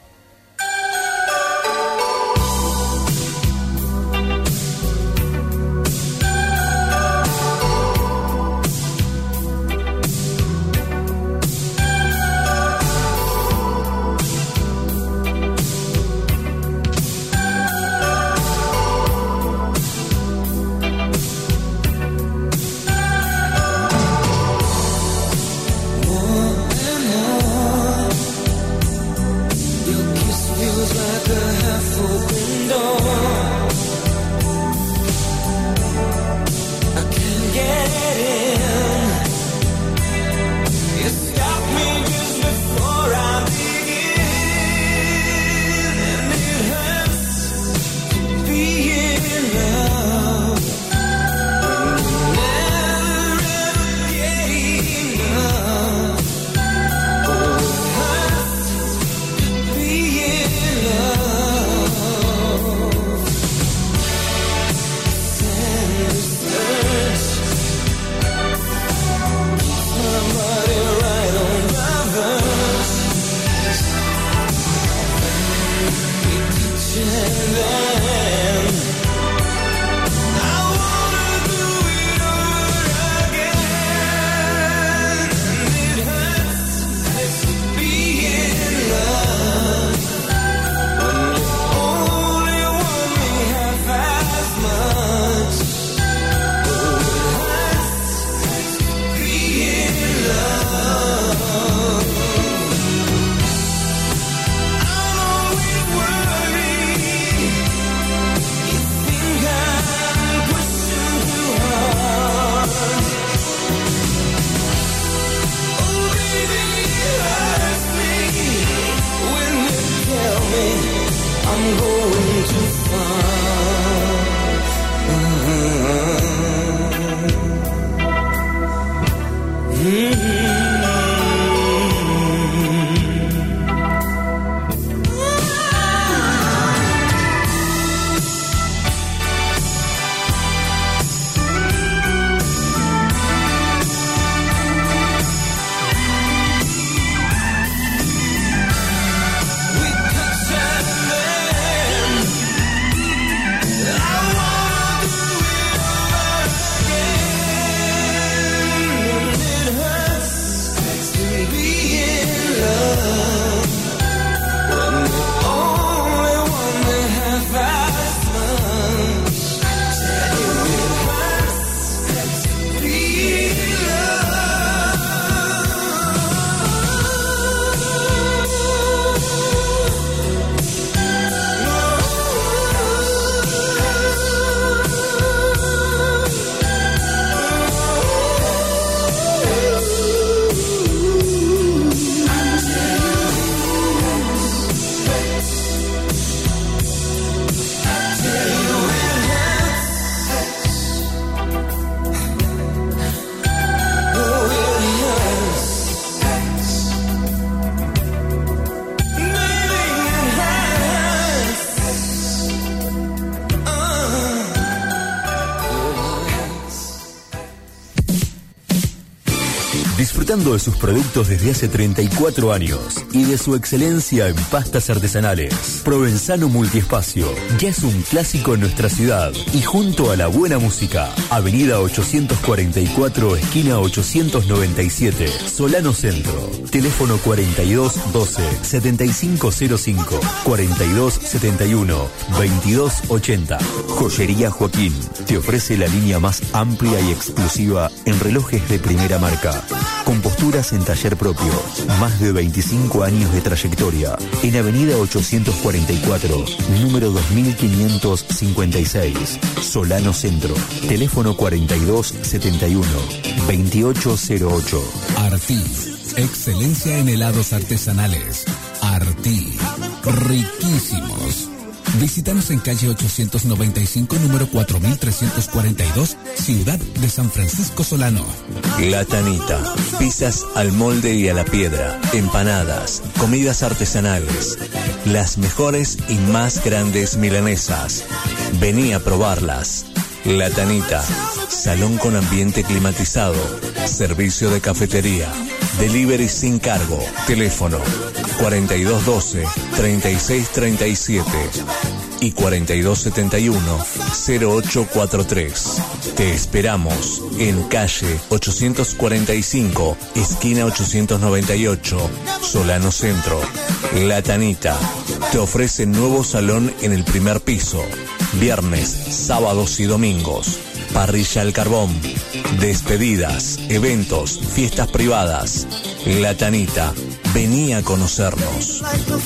Disfrutando de sus productos desde hace 34 años y de su excelencia en pastas artesanales. Provenzano Multiespacio ya es un clásico en nuestra ciudad y junto a la buena música. Avenida 844, esquina 897, Solano Centro. Teléfono 4212 7505 4271 2280. Joyería Joaquín te ofrece la línea más amplia y exclusiva en relojes de primera marca. Con posturas en taller propio, más de 25 años de trayectoria. En Avenida 844, número 2556, Solano Centro. Teléfono 4271 2808. Artí, excelencia en helados artesanales. Artí, riquísimos. Visítanos en calle 895, número 4342, Ciudad de San Francisco Solano. La Tanita, pizzas al molde y a la piedra, empanadas, comidas artesanales, las mejores y más grandes milanesas. Vení a probarlas. La Tanita, salón con ambiente climatizado, servicio de cafetería, Delivery sin cargo. Teléfono 4212-3637 y 4271-0843. Te esperamos en calle 845, esquina 898, Solano Centro. La Tanita te ofrece nuevo salón en el primer piso. Viernes, sábados y domingos. Parrilla al carbón. Despedidas, eventos, fiestas privadas. La Tanita, vení a conocernos.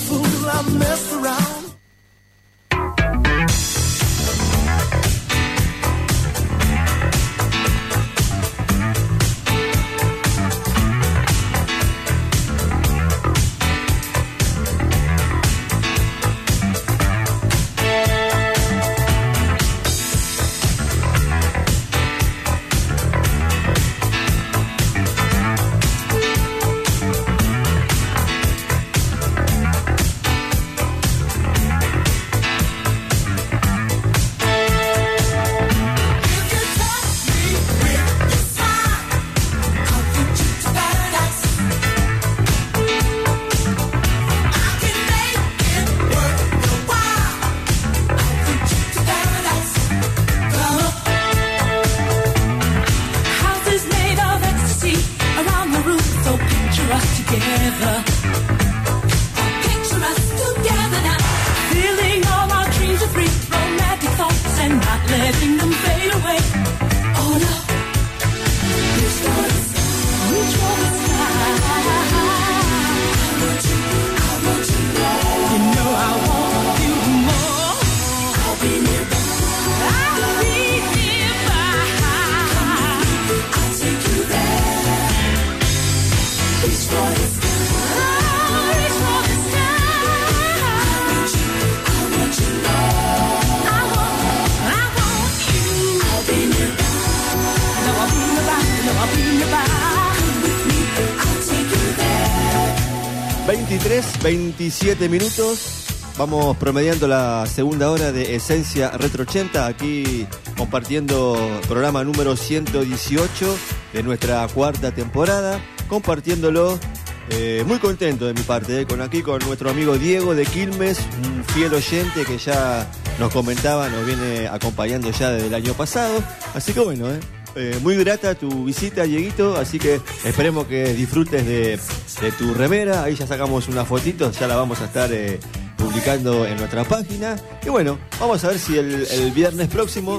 27 minutos, vamos promediando la segunda hora de Esencia Retro 80, aquí compartiendo programa número 118 de nuestra cuarta temporada, compartiéndolo, muy contento de mi parte, con nuestro amigo Diego de Quilmes, un fiel oyente que ya nos comentaba, nos viene acompañando ya desde el año pasado, así que bueno, muy grata tu visita, Dieguito, así que esperemos que disfrutes de tu remera. Ahí ya sacamos una fotito, ya la vamos a estar publicando en nuestra página. Y bueno, vamos a ver si el viernes próximo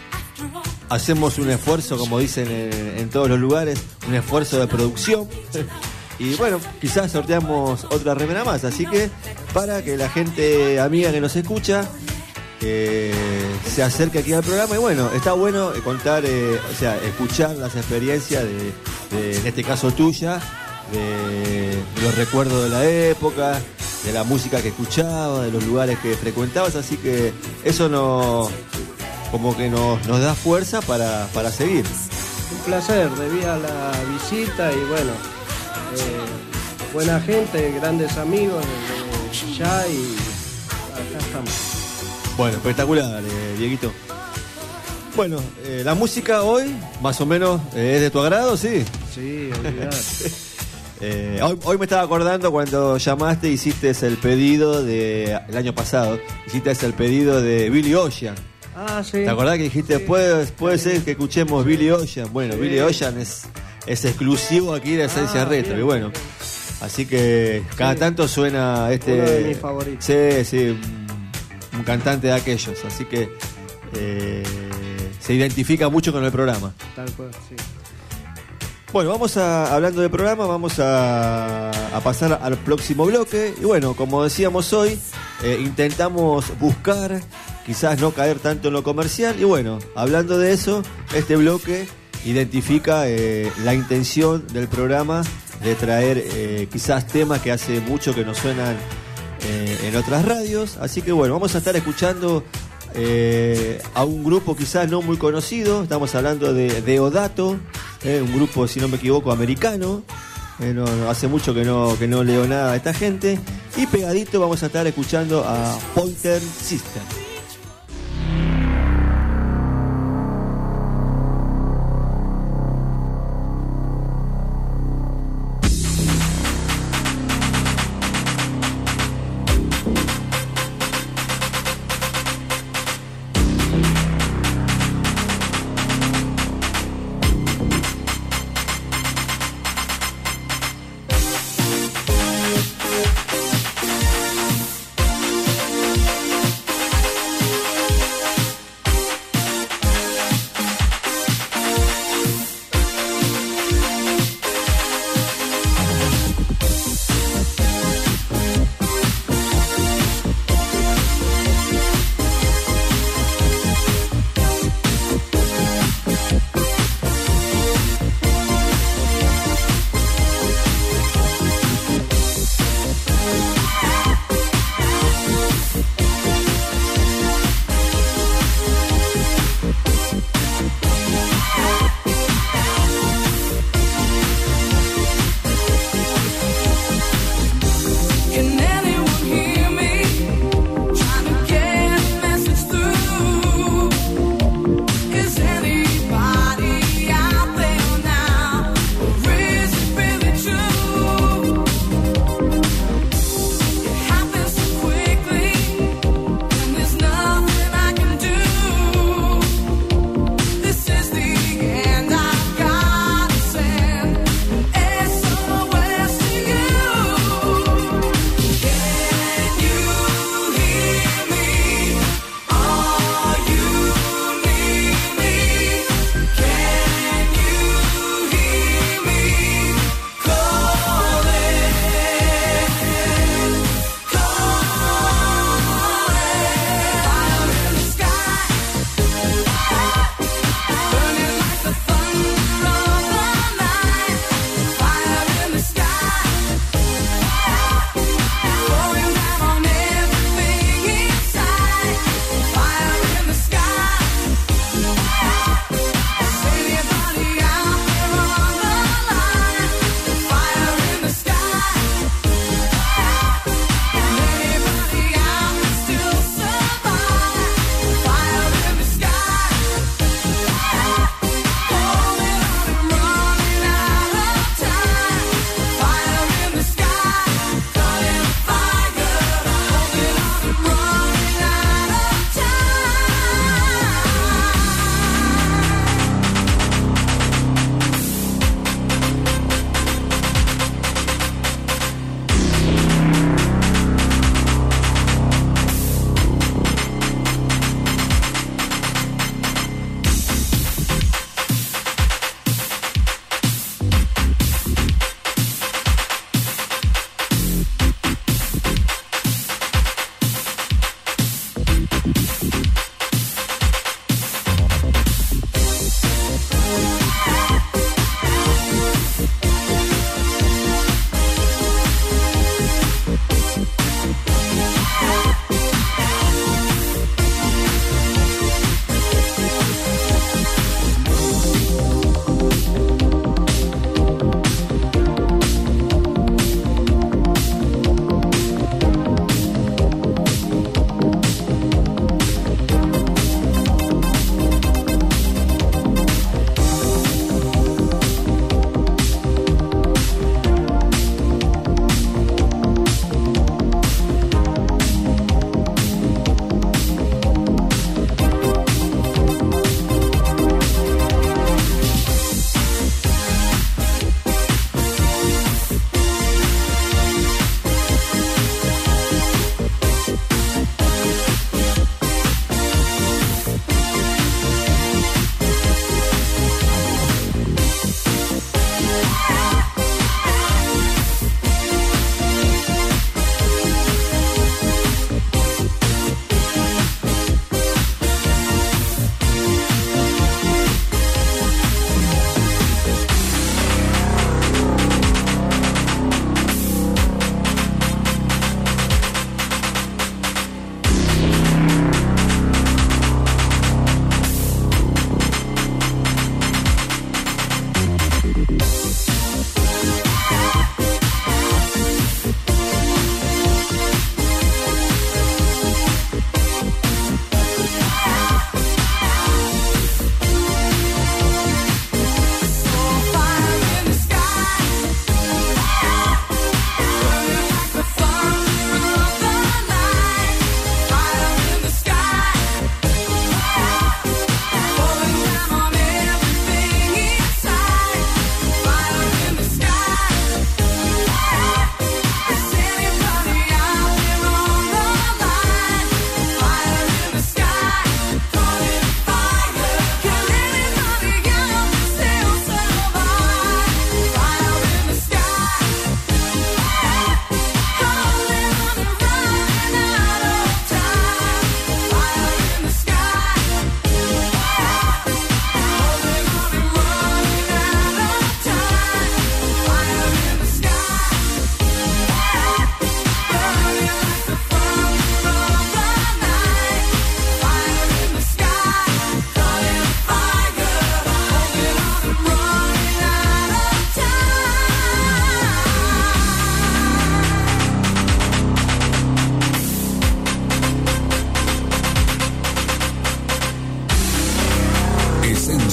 hacemos un esfuerzo, como dicen en todos los lugares, un esfuerzo de producción. Y bueno, quizás sorteamos otra remera más, así que para que la gente amiga que nos escucha se acerque aquí al programa. Y bueno, está bueno contar, escuchar las experiencias de en este caso tuya, de los recuerdos de la época, de la música que escuchabas, de los lugares que frecuentabas, así que eso nos da fuerza para seguir. Un placer, debía la visita y bueno, buena gente, grandes amigos desde ya y acá estamos. Bueno, espectacular, Dieguito. Bueno, la música hoy, más o menos, ¿es de tu agrado? Sí. Sí, olvidate. Hoy me estaba acordando cuando llamaste, hiciste el pedido el año pasado, hiciste el pedido de Billy Ocean. Ah, sí. ¿Te acordás que dijiste, sí, puede ser que escuchemos Billy Ocean? Bueno, sí. Billy Ocean es exclusivo aquí de Esencia Retro, bien, y bueno, bien. Así que cada tanto suena uno de mis favoritos. Sí, un cantante de aquellos, así que se identifica mucho con el programa. Tal cual, sí. Bueno, hablando del programa, vamos a pasar al próximo bloque. Y bueno, como decíamos hoy, intentamos buscar, quizás no caer tanto en lo comercial. Y bueno, hablando de eso, este bloque identifica la intención del programa de traer quizás temas que hace mucho que no suenan en otras radios. Así que bueno, vamos a estar escuchando a un grupo quizás no muy conocido. Estamos hablando de Deodato, un grupo, si no me equivoco, americano. No, hace mucho que no leo nada de esta gente. Y pegadito vamos a estar escuchando a Pointer Sisters.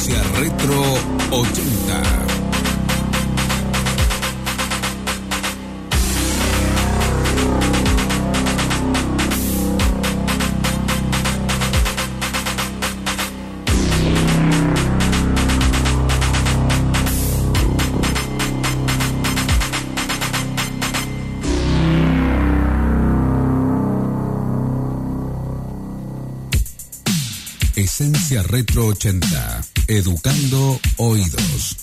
Esencia Retro 80. Esencia Retro 80, educando oídos.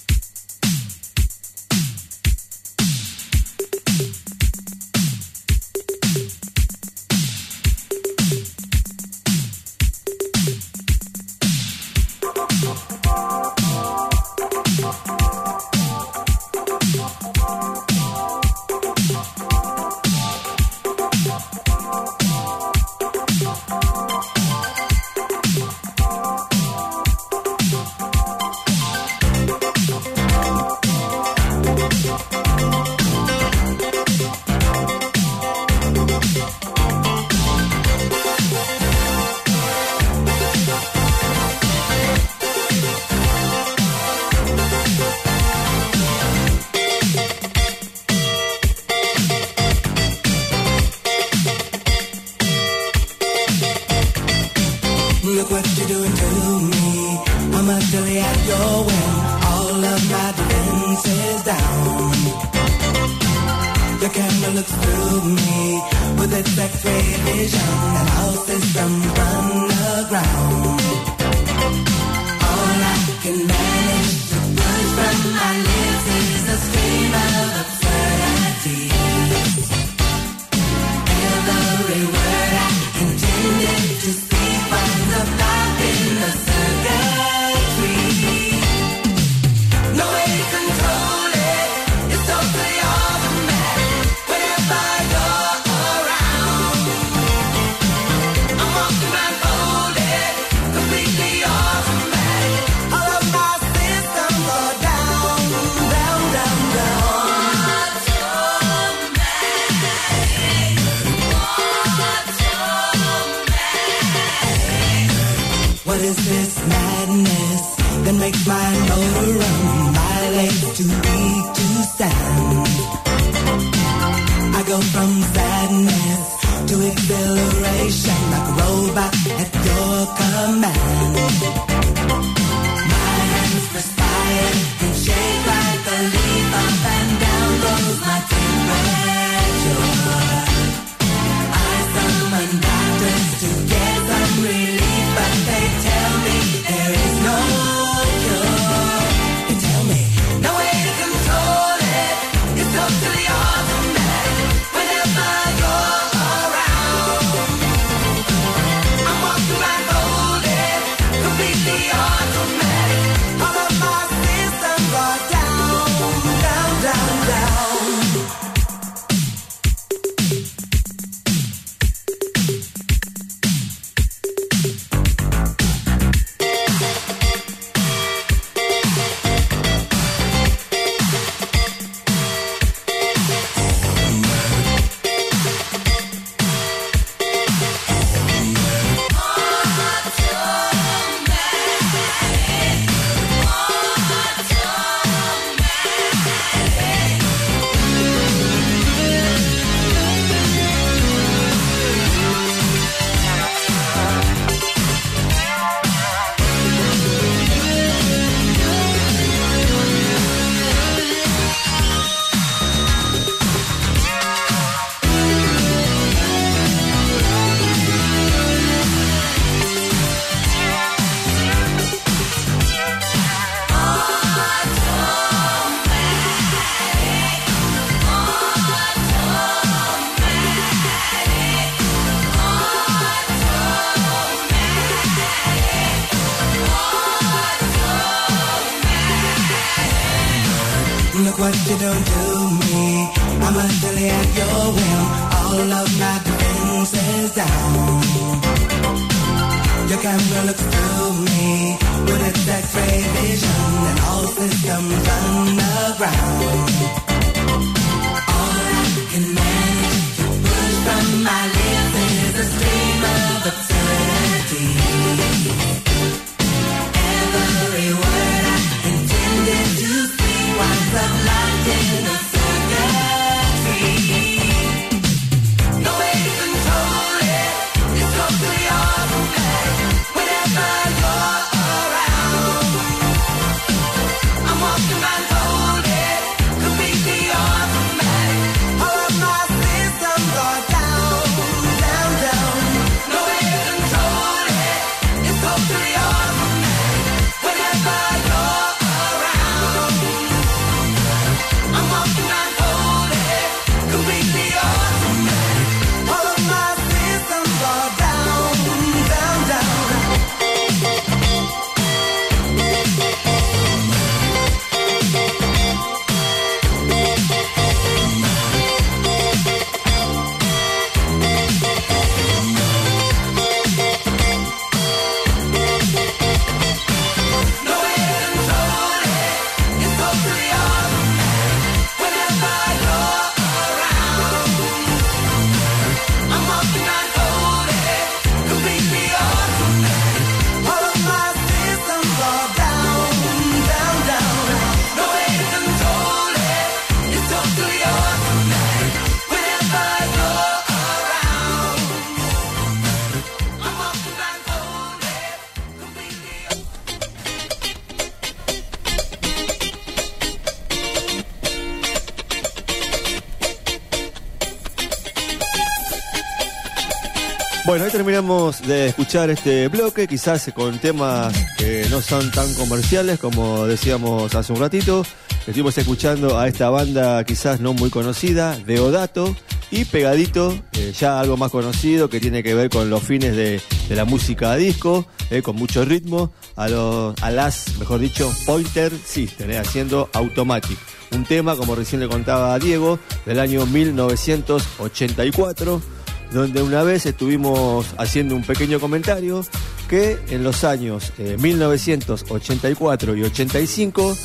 Look what you don't do me. I'm utterly at your will. All of my defenses down. Your camera looks through me with its X-ray vision and all systems underground. All I can manage to push from my lips is a stream of absurdity. Every word Bueno, ahí terminamos de escuchar este bloque, quizás con temas que no son tan comerciales como decíamos hace un ratito. Estuvimos escuchando a esta banda quizás no muy conocida, Deodato, y pegadito, ya algo más conocido que tiene que ver con los fines de la música disco, con mucho ritmo, a las, mejor dicho, Pointer Sisters, haciendo Automatic. Un tema, como recién le contaba a Diego, del año 1984, donde una vez estuvimos haciendo un pequeño comentario que en los años 1984 y 85,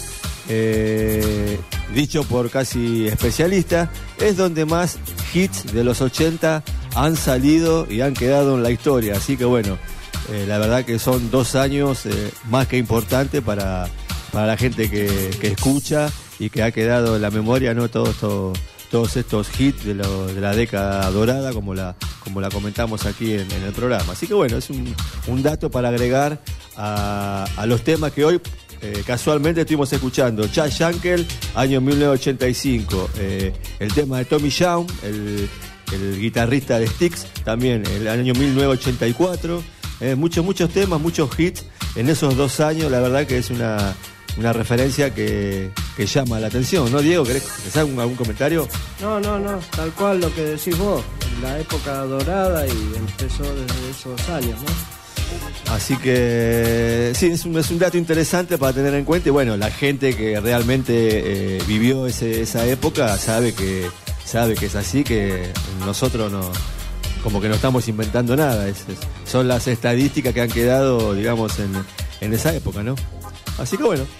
dicho por casi especialistas, es donde más hits de los 80 han salido y han quedado en la historia. Así que bueno, la verdad que son 2 años más que importantes para la gente que escucha y que ha quedado en la memoria, ¿no? Todos estos hits de la década dorada, como la comentamos aquí en el programa. Así que bueno, es un dato para agregar a los temas que hoy casualmente estuvimos escuchando. Chad Jankel, año 1985. El tema de Tommy Shaw, el guitarrista de Styx, también el año 1984. Muchos temas, muchos hits en esos 2 años. La verdad que es una referencia que llama la atención, ¿no, Diego? ¿Querés hacer algún comentario? No, tal cual lo que decís vos, la época dorada y empezó desde esos años, ¿no? Así que sí, es un dato interesante para tener en cuenta, y bueno, la gente que realmente vivió esa época sabe que es así, que nosotros como que no estamos inventando nada, son las estadísticas que han quedado, digamos, en esa época, ¿no? Así que bueno.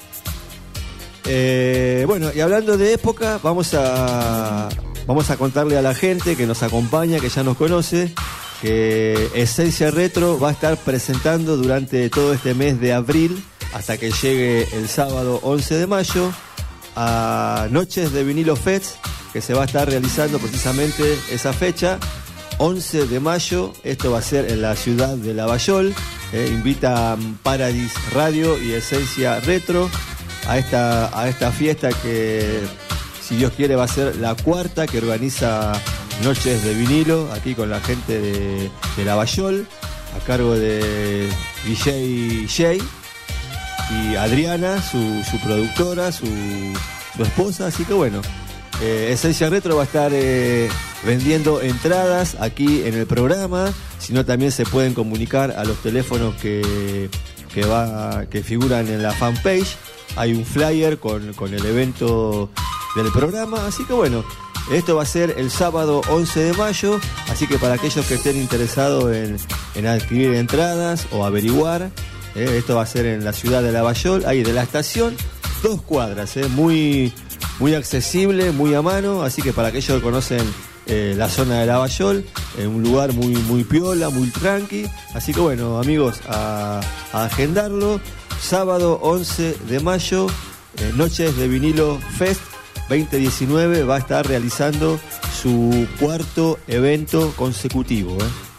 Bueno, y hablando de época, vamos a contarle a la gente que nos acompaña, que ya nos conoce, que Esencia Retro va a estar presentando durante todo este mes de abril, hasta que llegue el sábado 11 de mayo, a Noches de Vinilo Fest, que se va a estar realizando precisamente esa fecha, 11 de mayo. Esto va a ser en la ciudad de Lavallol. Invita Paradis Radio y Esencia Retro a esta fiesta que, si Dios quiere, va a ser la 4ª que organiza Noches de Vinilo, aquí con la gente de Lavallol, a cargo de DJ Jay y Adriana, su productora, su esposa. Así que bueno, Esencia Retro va a estar vendiendo entradas aquí en el programa, sino también se pueden comunicar a los teléfonos que figuran en la fanpage. Hay un flyer con el evento del programa, así que bueno, esto va a ser el sábado 11 de mayo, así que para aquellos que estén interesados en adquirir entradas o averiguar, esto va a ser en la ciudad de Lavallol, ahí de la estación, 2 cuadras, muy accesible, muy a mano, así que para aquellos que conocen la zona de Lavallol, un lugar muy piola, muy tranqui. Así que bueno, amigos, a agendarlo. Sábado 11 de mayo, Noches de Vinilo Fest 2019 va a estar realizando su 4º evento consecutivo.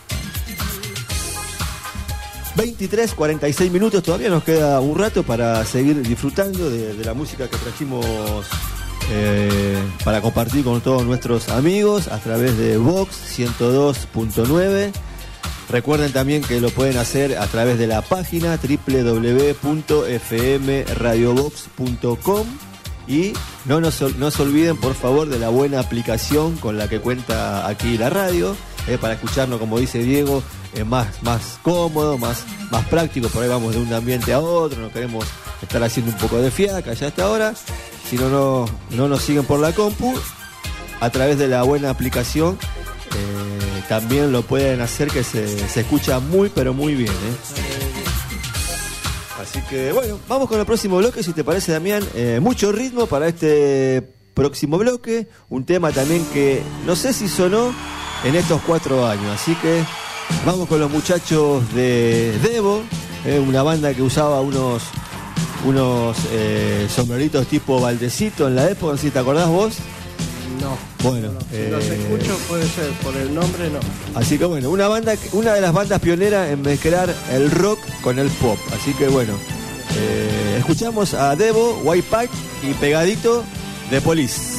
23:46 minutos, todavía nos queda un rato para seguir disfrutando de la música que trajimos para compartir con todos nuestros amigos a través de Vox 102.9. Recuerden también que lo pueden hacer a través de la página www.fmradiobox.com, y no se olviden, por favor, de la buena aplicación con la que cuenta aquí la radio, para escucharnos, como dice Diego, más cómodo, más práctico. Por ahí vamos de un ambiente a otro, no queremos estar haciendo un poco de fiaca ya hasta ahora. Si no nos siguen por la compu, a través de la buena aplicación, también lo pueden hacer, que se escucha pero muy bien. Así que bueno, vamos con el próximo bloque, si te parece, Damián. Mucho ritmo para este próximo bloque, un tema también que no sé si sonó en estos 4 años, así que vamos con los muchachos de Devo, una banda que usaba unos sombreritos tipo baldecito en la época, si te acordás vos. No. Bueno, si los escucho puede ser, por el nombre no. Así que bueno, una de las bandas pioneras en mezclar el rock con el pop. Así que bueno, escuchamos a Devo, White Pipe y pegadito The Police.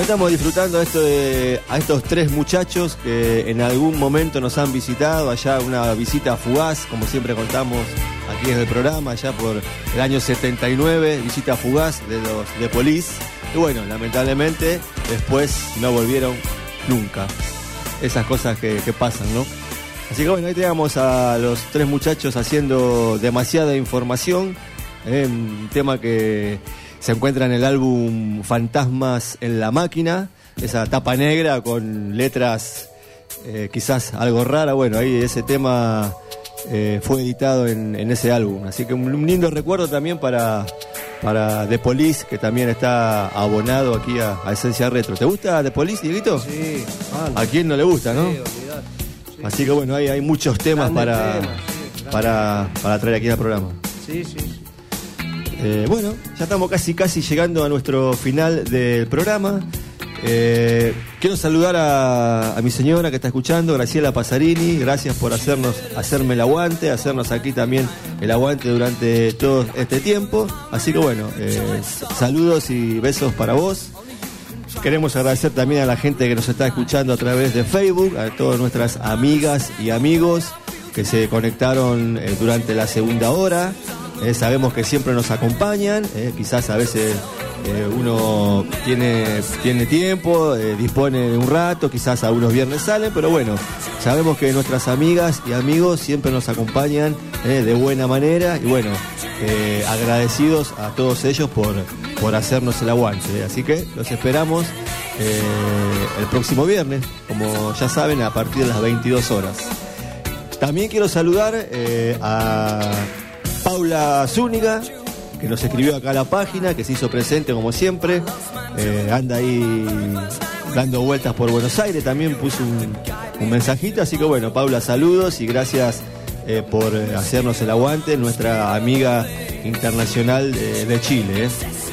estamos disfrutando a estos tres muchachos que en algún momento nos han visitado, allá una visita fugaz, como siempre contamos aquí en el programa, allá por el año 79, visita fugaz de los The Police. Y bueno, lamentablemente después no volvieron nunca. Esas cosas que pasan, ¿no? Así que bueno, ahí tenemos a los tres muchachos haciendo demasiada información, un tema que se encuentra en el álbum Fantasmas en la Máquina, esa tapa negra con letras quizás algo rara. Bueno, ahí ese tema fue editado en ese álbum, así que un lindo recuerdo también para The Police, que también está abonado aquí a Esencia Retro. ¿Te gusta The Police, Dieguito? Sí, vale. ¿A quién no le gusta, no? Sí, olvidate. Sí. Así que bueno, hay muchos temas para traer aquí al programa. Sí. Bueno, ya estamos casi llegando a nuestro final del programa. Quiero saludar a mi señora que está escuchando, Graciela Pasarini. Gracias por hacerme el aguante, hacernos aquí también el aguante durante todo este tiempo. Así que bueno, saludos y besos para vos. Queremos agradecer también a la gente que nos está escuchando a través de Facebook, a todas nuestras amigas y amigos que se conectaron durante la segunda hora. Sabemos que siempre nos acompañan, quizás a veces uno tiene tiempo, dispone de un rato, quizás algunos viernes salen, pero bueno, sabemos que nuestras amigas y amigos siempre nos acompañan de buena manera y bueno, agradecidos a todos ellos por hacernos el aguante. Así que los esperamos el próximo viernes, como ya saben, a partir de las 22 horas. También quiero saludar a Paula Zúñiga, que nos escribió acá a la página, que se hizo presente como siempre, anda ahí dando vueltas por Buenos Aires, también puso un mensajito, así que bueno, Paula, saludos y gracias por hacernos el aguante, nuestra amiga internacional de Chile.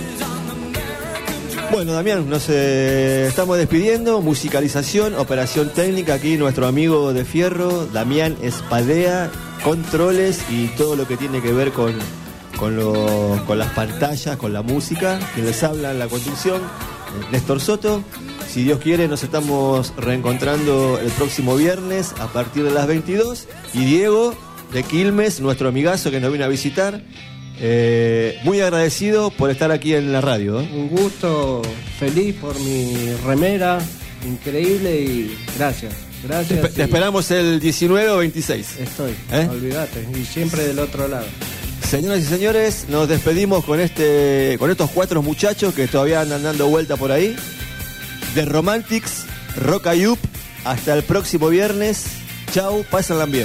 Bueno, Damián, nos estamos despidiendo. Musicalización, operación técnica, aquí nuestro amigo de fierro, Damián Espadea, controles y todo lo que tiene que ver con las pantallas, con la música. Quien les habla en la conducción, Néstor Soto. Si Dios quiere, nos estamos reencontrando el próximo viernes a partir de las 22. Y Diego de Quilmes, nuestro amigazo que nos vino a visitar, muy agradecido por estar aquí en la radio. Un gusto, feliz por mi remera, increíble y gracias. Te esperamos el 19 o 26. Estoy, olvídate, y siempre del otro lado. Señoras y señores, nos despedimos con estos cuatro muchachos que todavía andan dando vuelta por ahí. The Romantics, Rock Ayup. Hasta el próximo viernes. Chau, pásenla bien.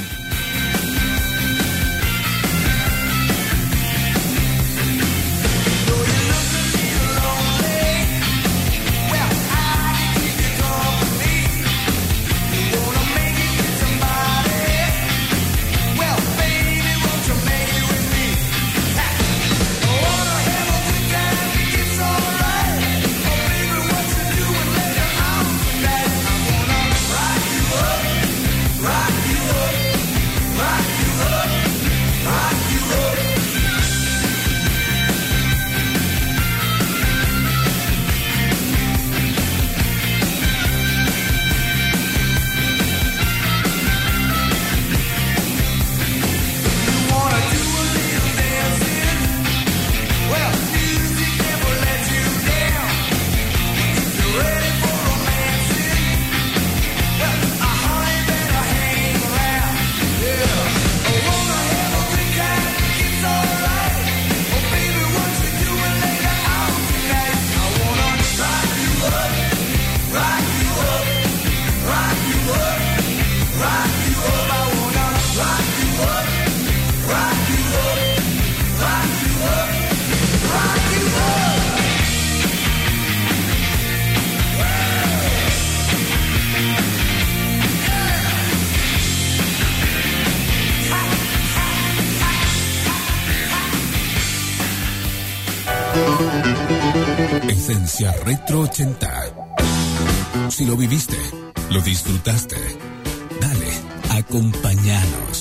Esencia Retro 80. Si lo viviste, lo disfrutaste, dale, acompáñanos.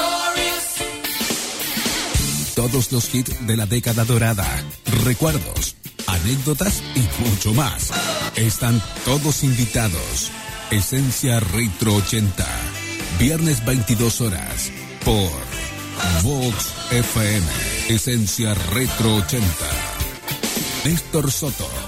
Todos los hits de la década dorada, recuerdos, anécdotas y mucho más. Están todos invitados. Esencia Retro 80. Viernes 22 horas por Vox FM. Esencia Retro 80. Néstor Soto.